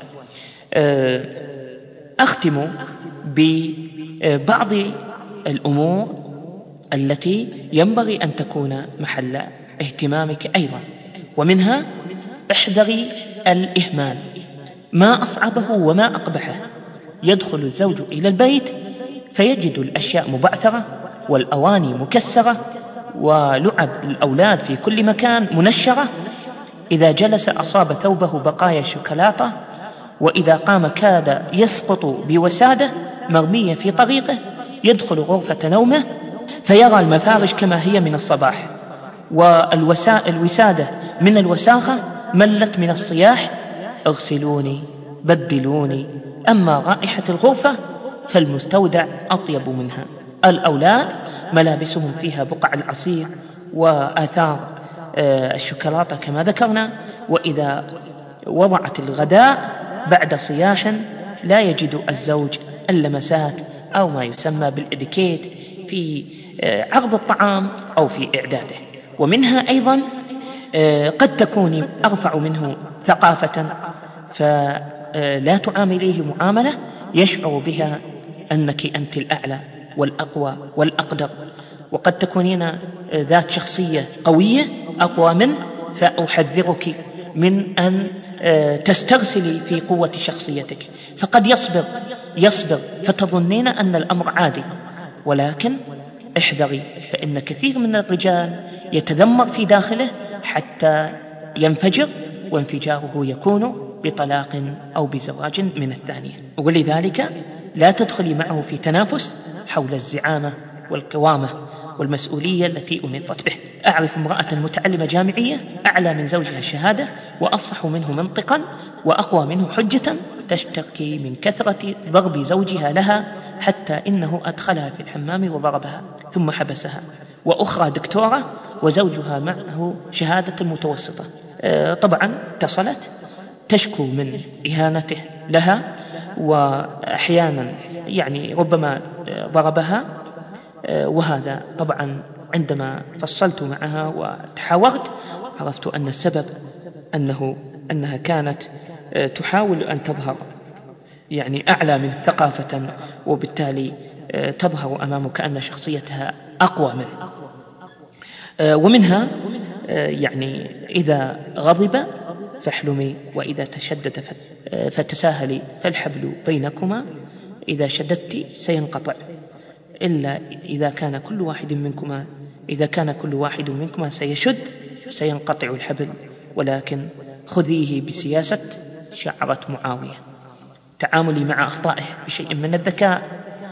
أختم ببعض الأمور التي ينبغي أن تكون محل اهتمامك أيضا، ومنها: احذري الإهمال. ما أصعبه وما أقبحه. يدخل الزوج إلى البيت فيجد الأشياء مبعثرة والأواني مكسرة ولعب الأولاد في كل مكان منشرة. إذا جلس أصاب ثوبه بقايا شوكولاتة، وإذا قام كاد يسقط بوسادة مرمية في طريقه. يدخل غرفة نومه فيرى المفارش كما هي من الصباح، والوسادة من الوساخة ملت من الصياح: اغسلوني بدلوني. أما رائحة الغرفة فالمستودع أطيب منها. الأولاد ملابسهم فيها بقع العصير وآثار الشوكولاتة كما ذكرنا. وإذا وضعت الغداء بعد صياح لا يجد الزوج اللمسات أو ما يسمى بالإديكيت في عرض الطعام أو في إعداده. ومنها أيضا قد تكوني أرفع منه ثقافة فلا تعامليه معاملة يشعر بها أنك أنت الأعلى والأقوى والأقدر، وقد تكونين ذات شخصية قوية أقوى منه، فأحذرك من أن تسترسلي في قوة شخصيتك، فقد يصبر فتظنين أن الأمر عادي، ولكن احذري، فإن كثير من الرجال يتذمر في داخله حتى ينفجر، وانفجاره يكون بطلاق أو بزواج من الثانية. ولذلك لا تدخلي معه في تنافس حول الزعامة والقوامة والمسؤولية التي أنطت به. أعرف امرأة متعلمة جامعية أعلى من زوجها شهادة وأفصح منه منطقا وأقوى منه حجة، تشتكي من كثرة ضرب زوجها لها حتى إنه أدخلها في الحمام وضربها ثم حبسها. وأخرى دكتورة وزوجها معه شهادة متوسطة، طبعا اتصلت تشكو من إهانته لها، وأحيانا ربما ضربها. وهذا طبعا عندما فصلت معها وتحاورت عرفت أن السبب أنها كانت تحاول أن تظهر أعلى من ثقافة، وبالتالي تظهر أمامك أن شخصيتها أقوى منه. ومنها إذا غضب فاحلمي، وإذا تشدد فتساهلي، فالحبل بينكما إذا شددت سينقطع، إلا إذا كان كل واحد منكما سيشد سينقطع الحبل، ولكن خذيه بسياسة شعرة معاوية. تعاملي مع أخطائه بشيء من الذكاء،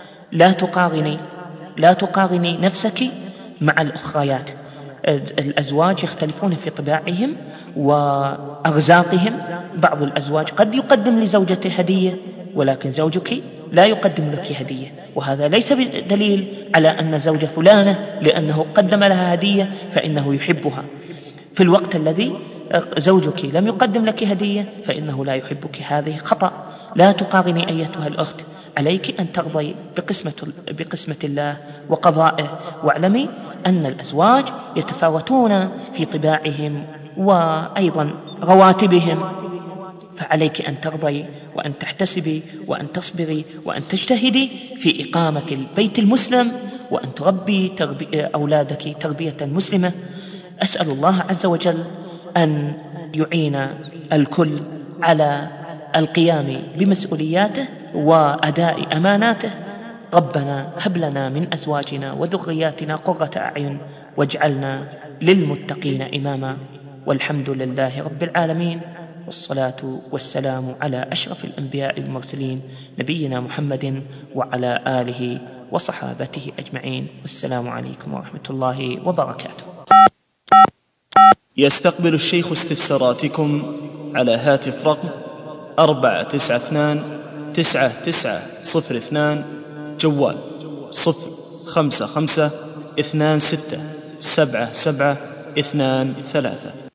لا تقارني نفسك مع الأخريات. الأزواج يختلفون في طباعهم وأرزاقهم. بعض الأزواج قد يقدم لزوجته هدية، ولكن زوجك لا يقدم لك هدية، وهذا ليس بدليل على أن زوج فلانة لأنه قدم لها هدية فإنه يحبها، في الوقت الذي زوجك لم يقدم لك هدية فإنه لا يحبك. هذه خطأ. لا تقارني أيتها الأخت، عليك أن ترضي بقسمة الله وقضائه، واعلمي أن الأزواج يتفاوتون في طباعهم وأيضا رواتبهم، فعليك أن ترضي وأن تحتسبي وأن تصبري وأن تجتهدي في إقامة البيت المسلم، وأن تربي أولادك تربية مسلمة. أسأل الله عز وجل أن يعين الكل على القيام بمسؤولياته وأداء أماناته. ربنا هب لنا من أزواجنا وذرياتنا قرة أعين واجعلنا للمتقين إماما، والحمد لله رب العالمين، والصلاة والسلام على أشرف الأنبياء المرسلين نبينا محمد وعلى آله وصحابته أجمعين، والسلام عليكم ورحمة الله وبركاته. يستقبل الشيخ استفساراتكم على هاتف رقم 492-9902، جوال 055-26-77-23.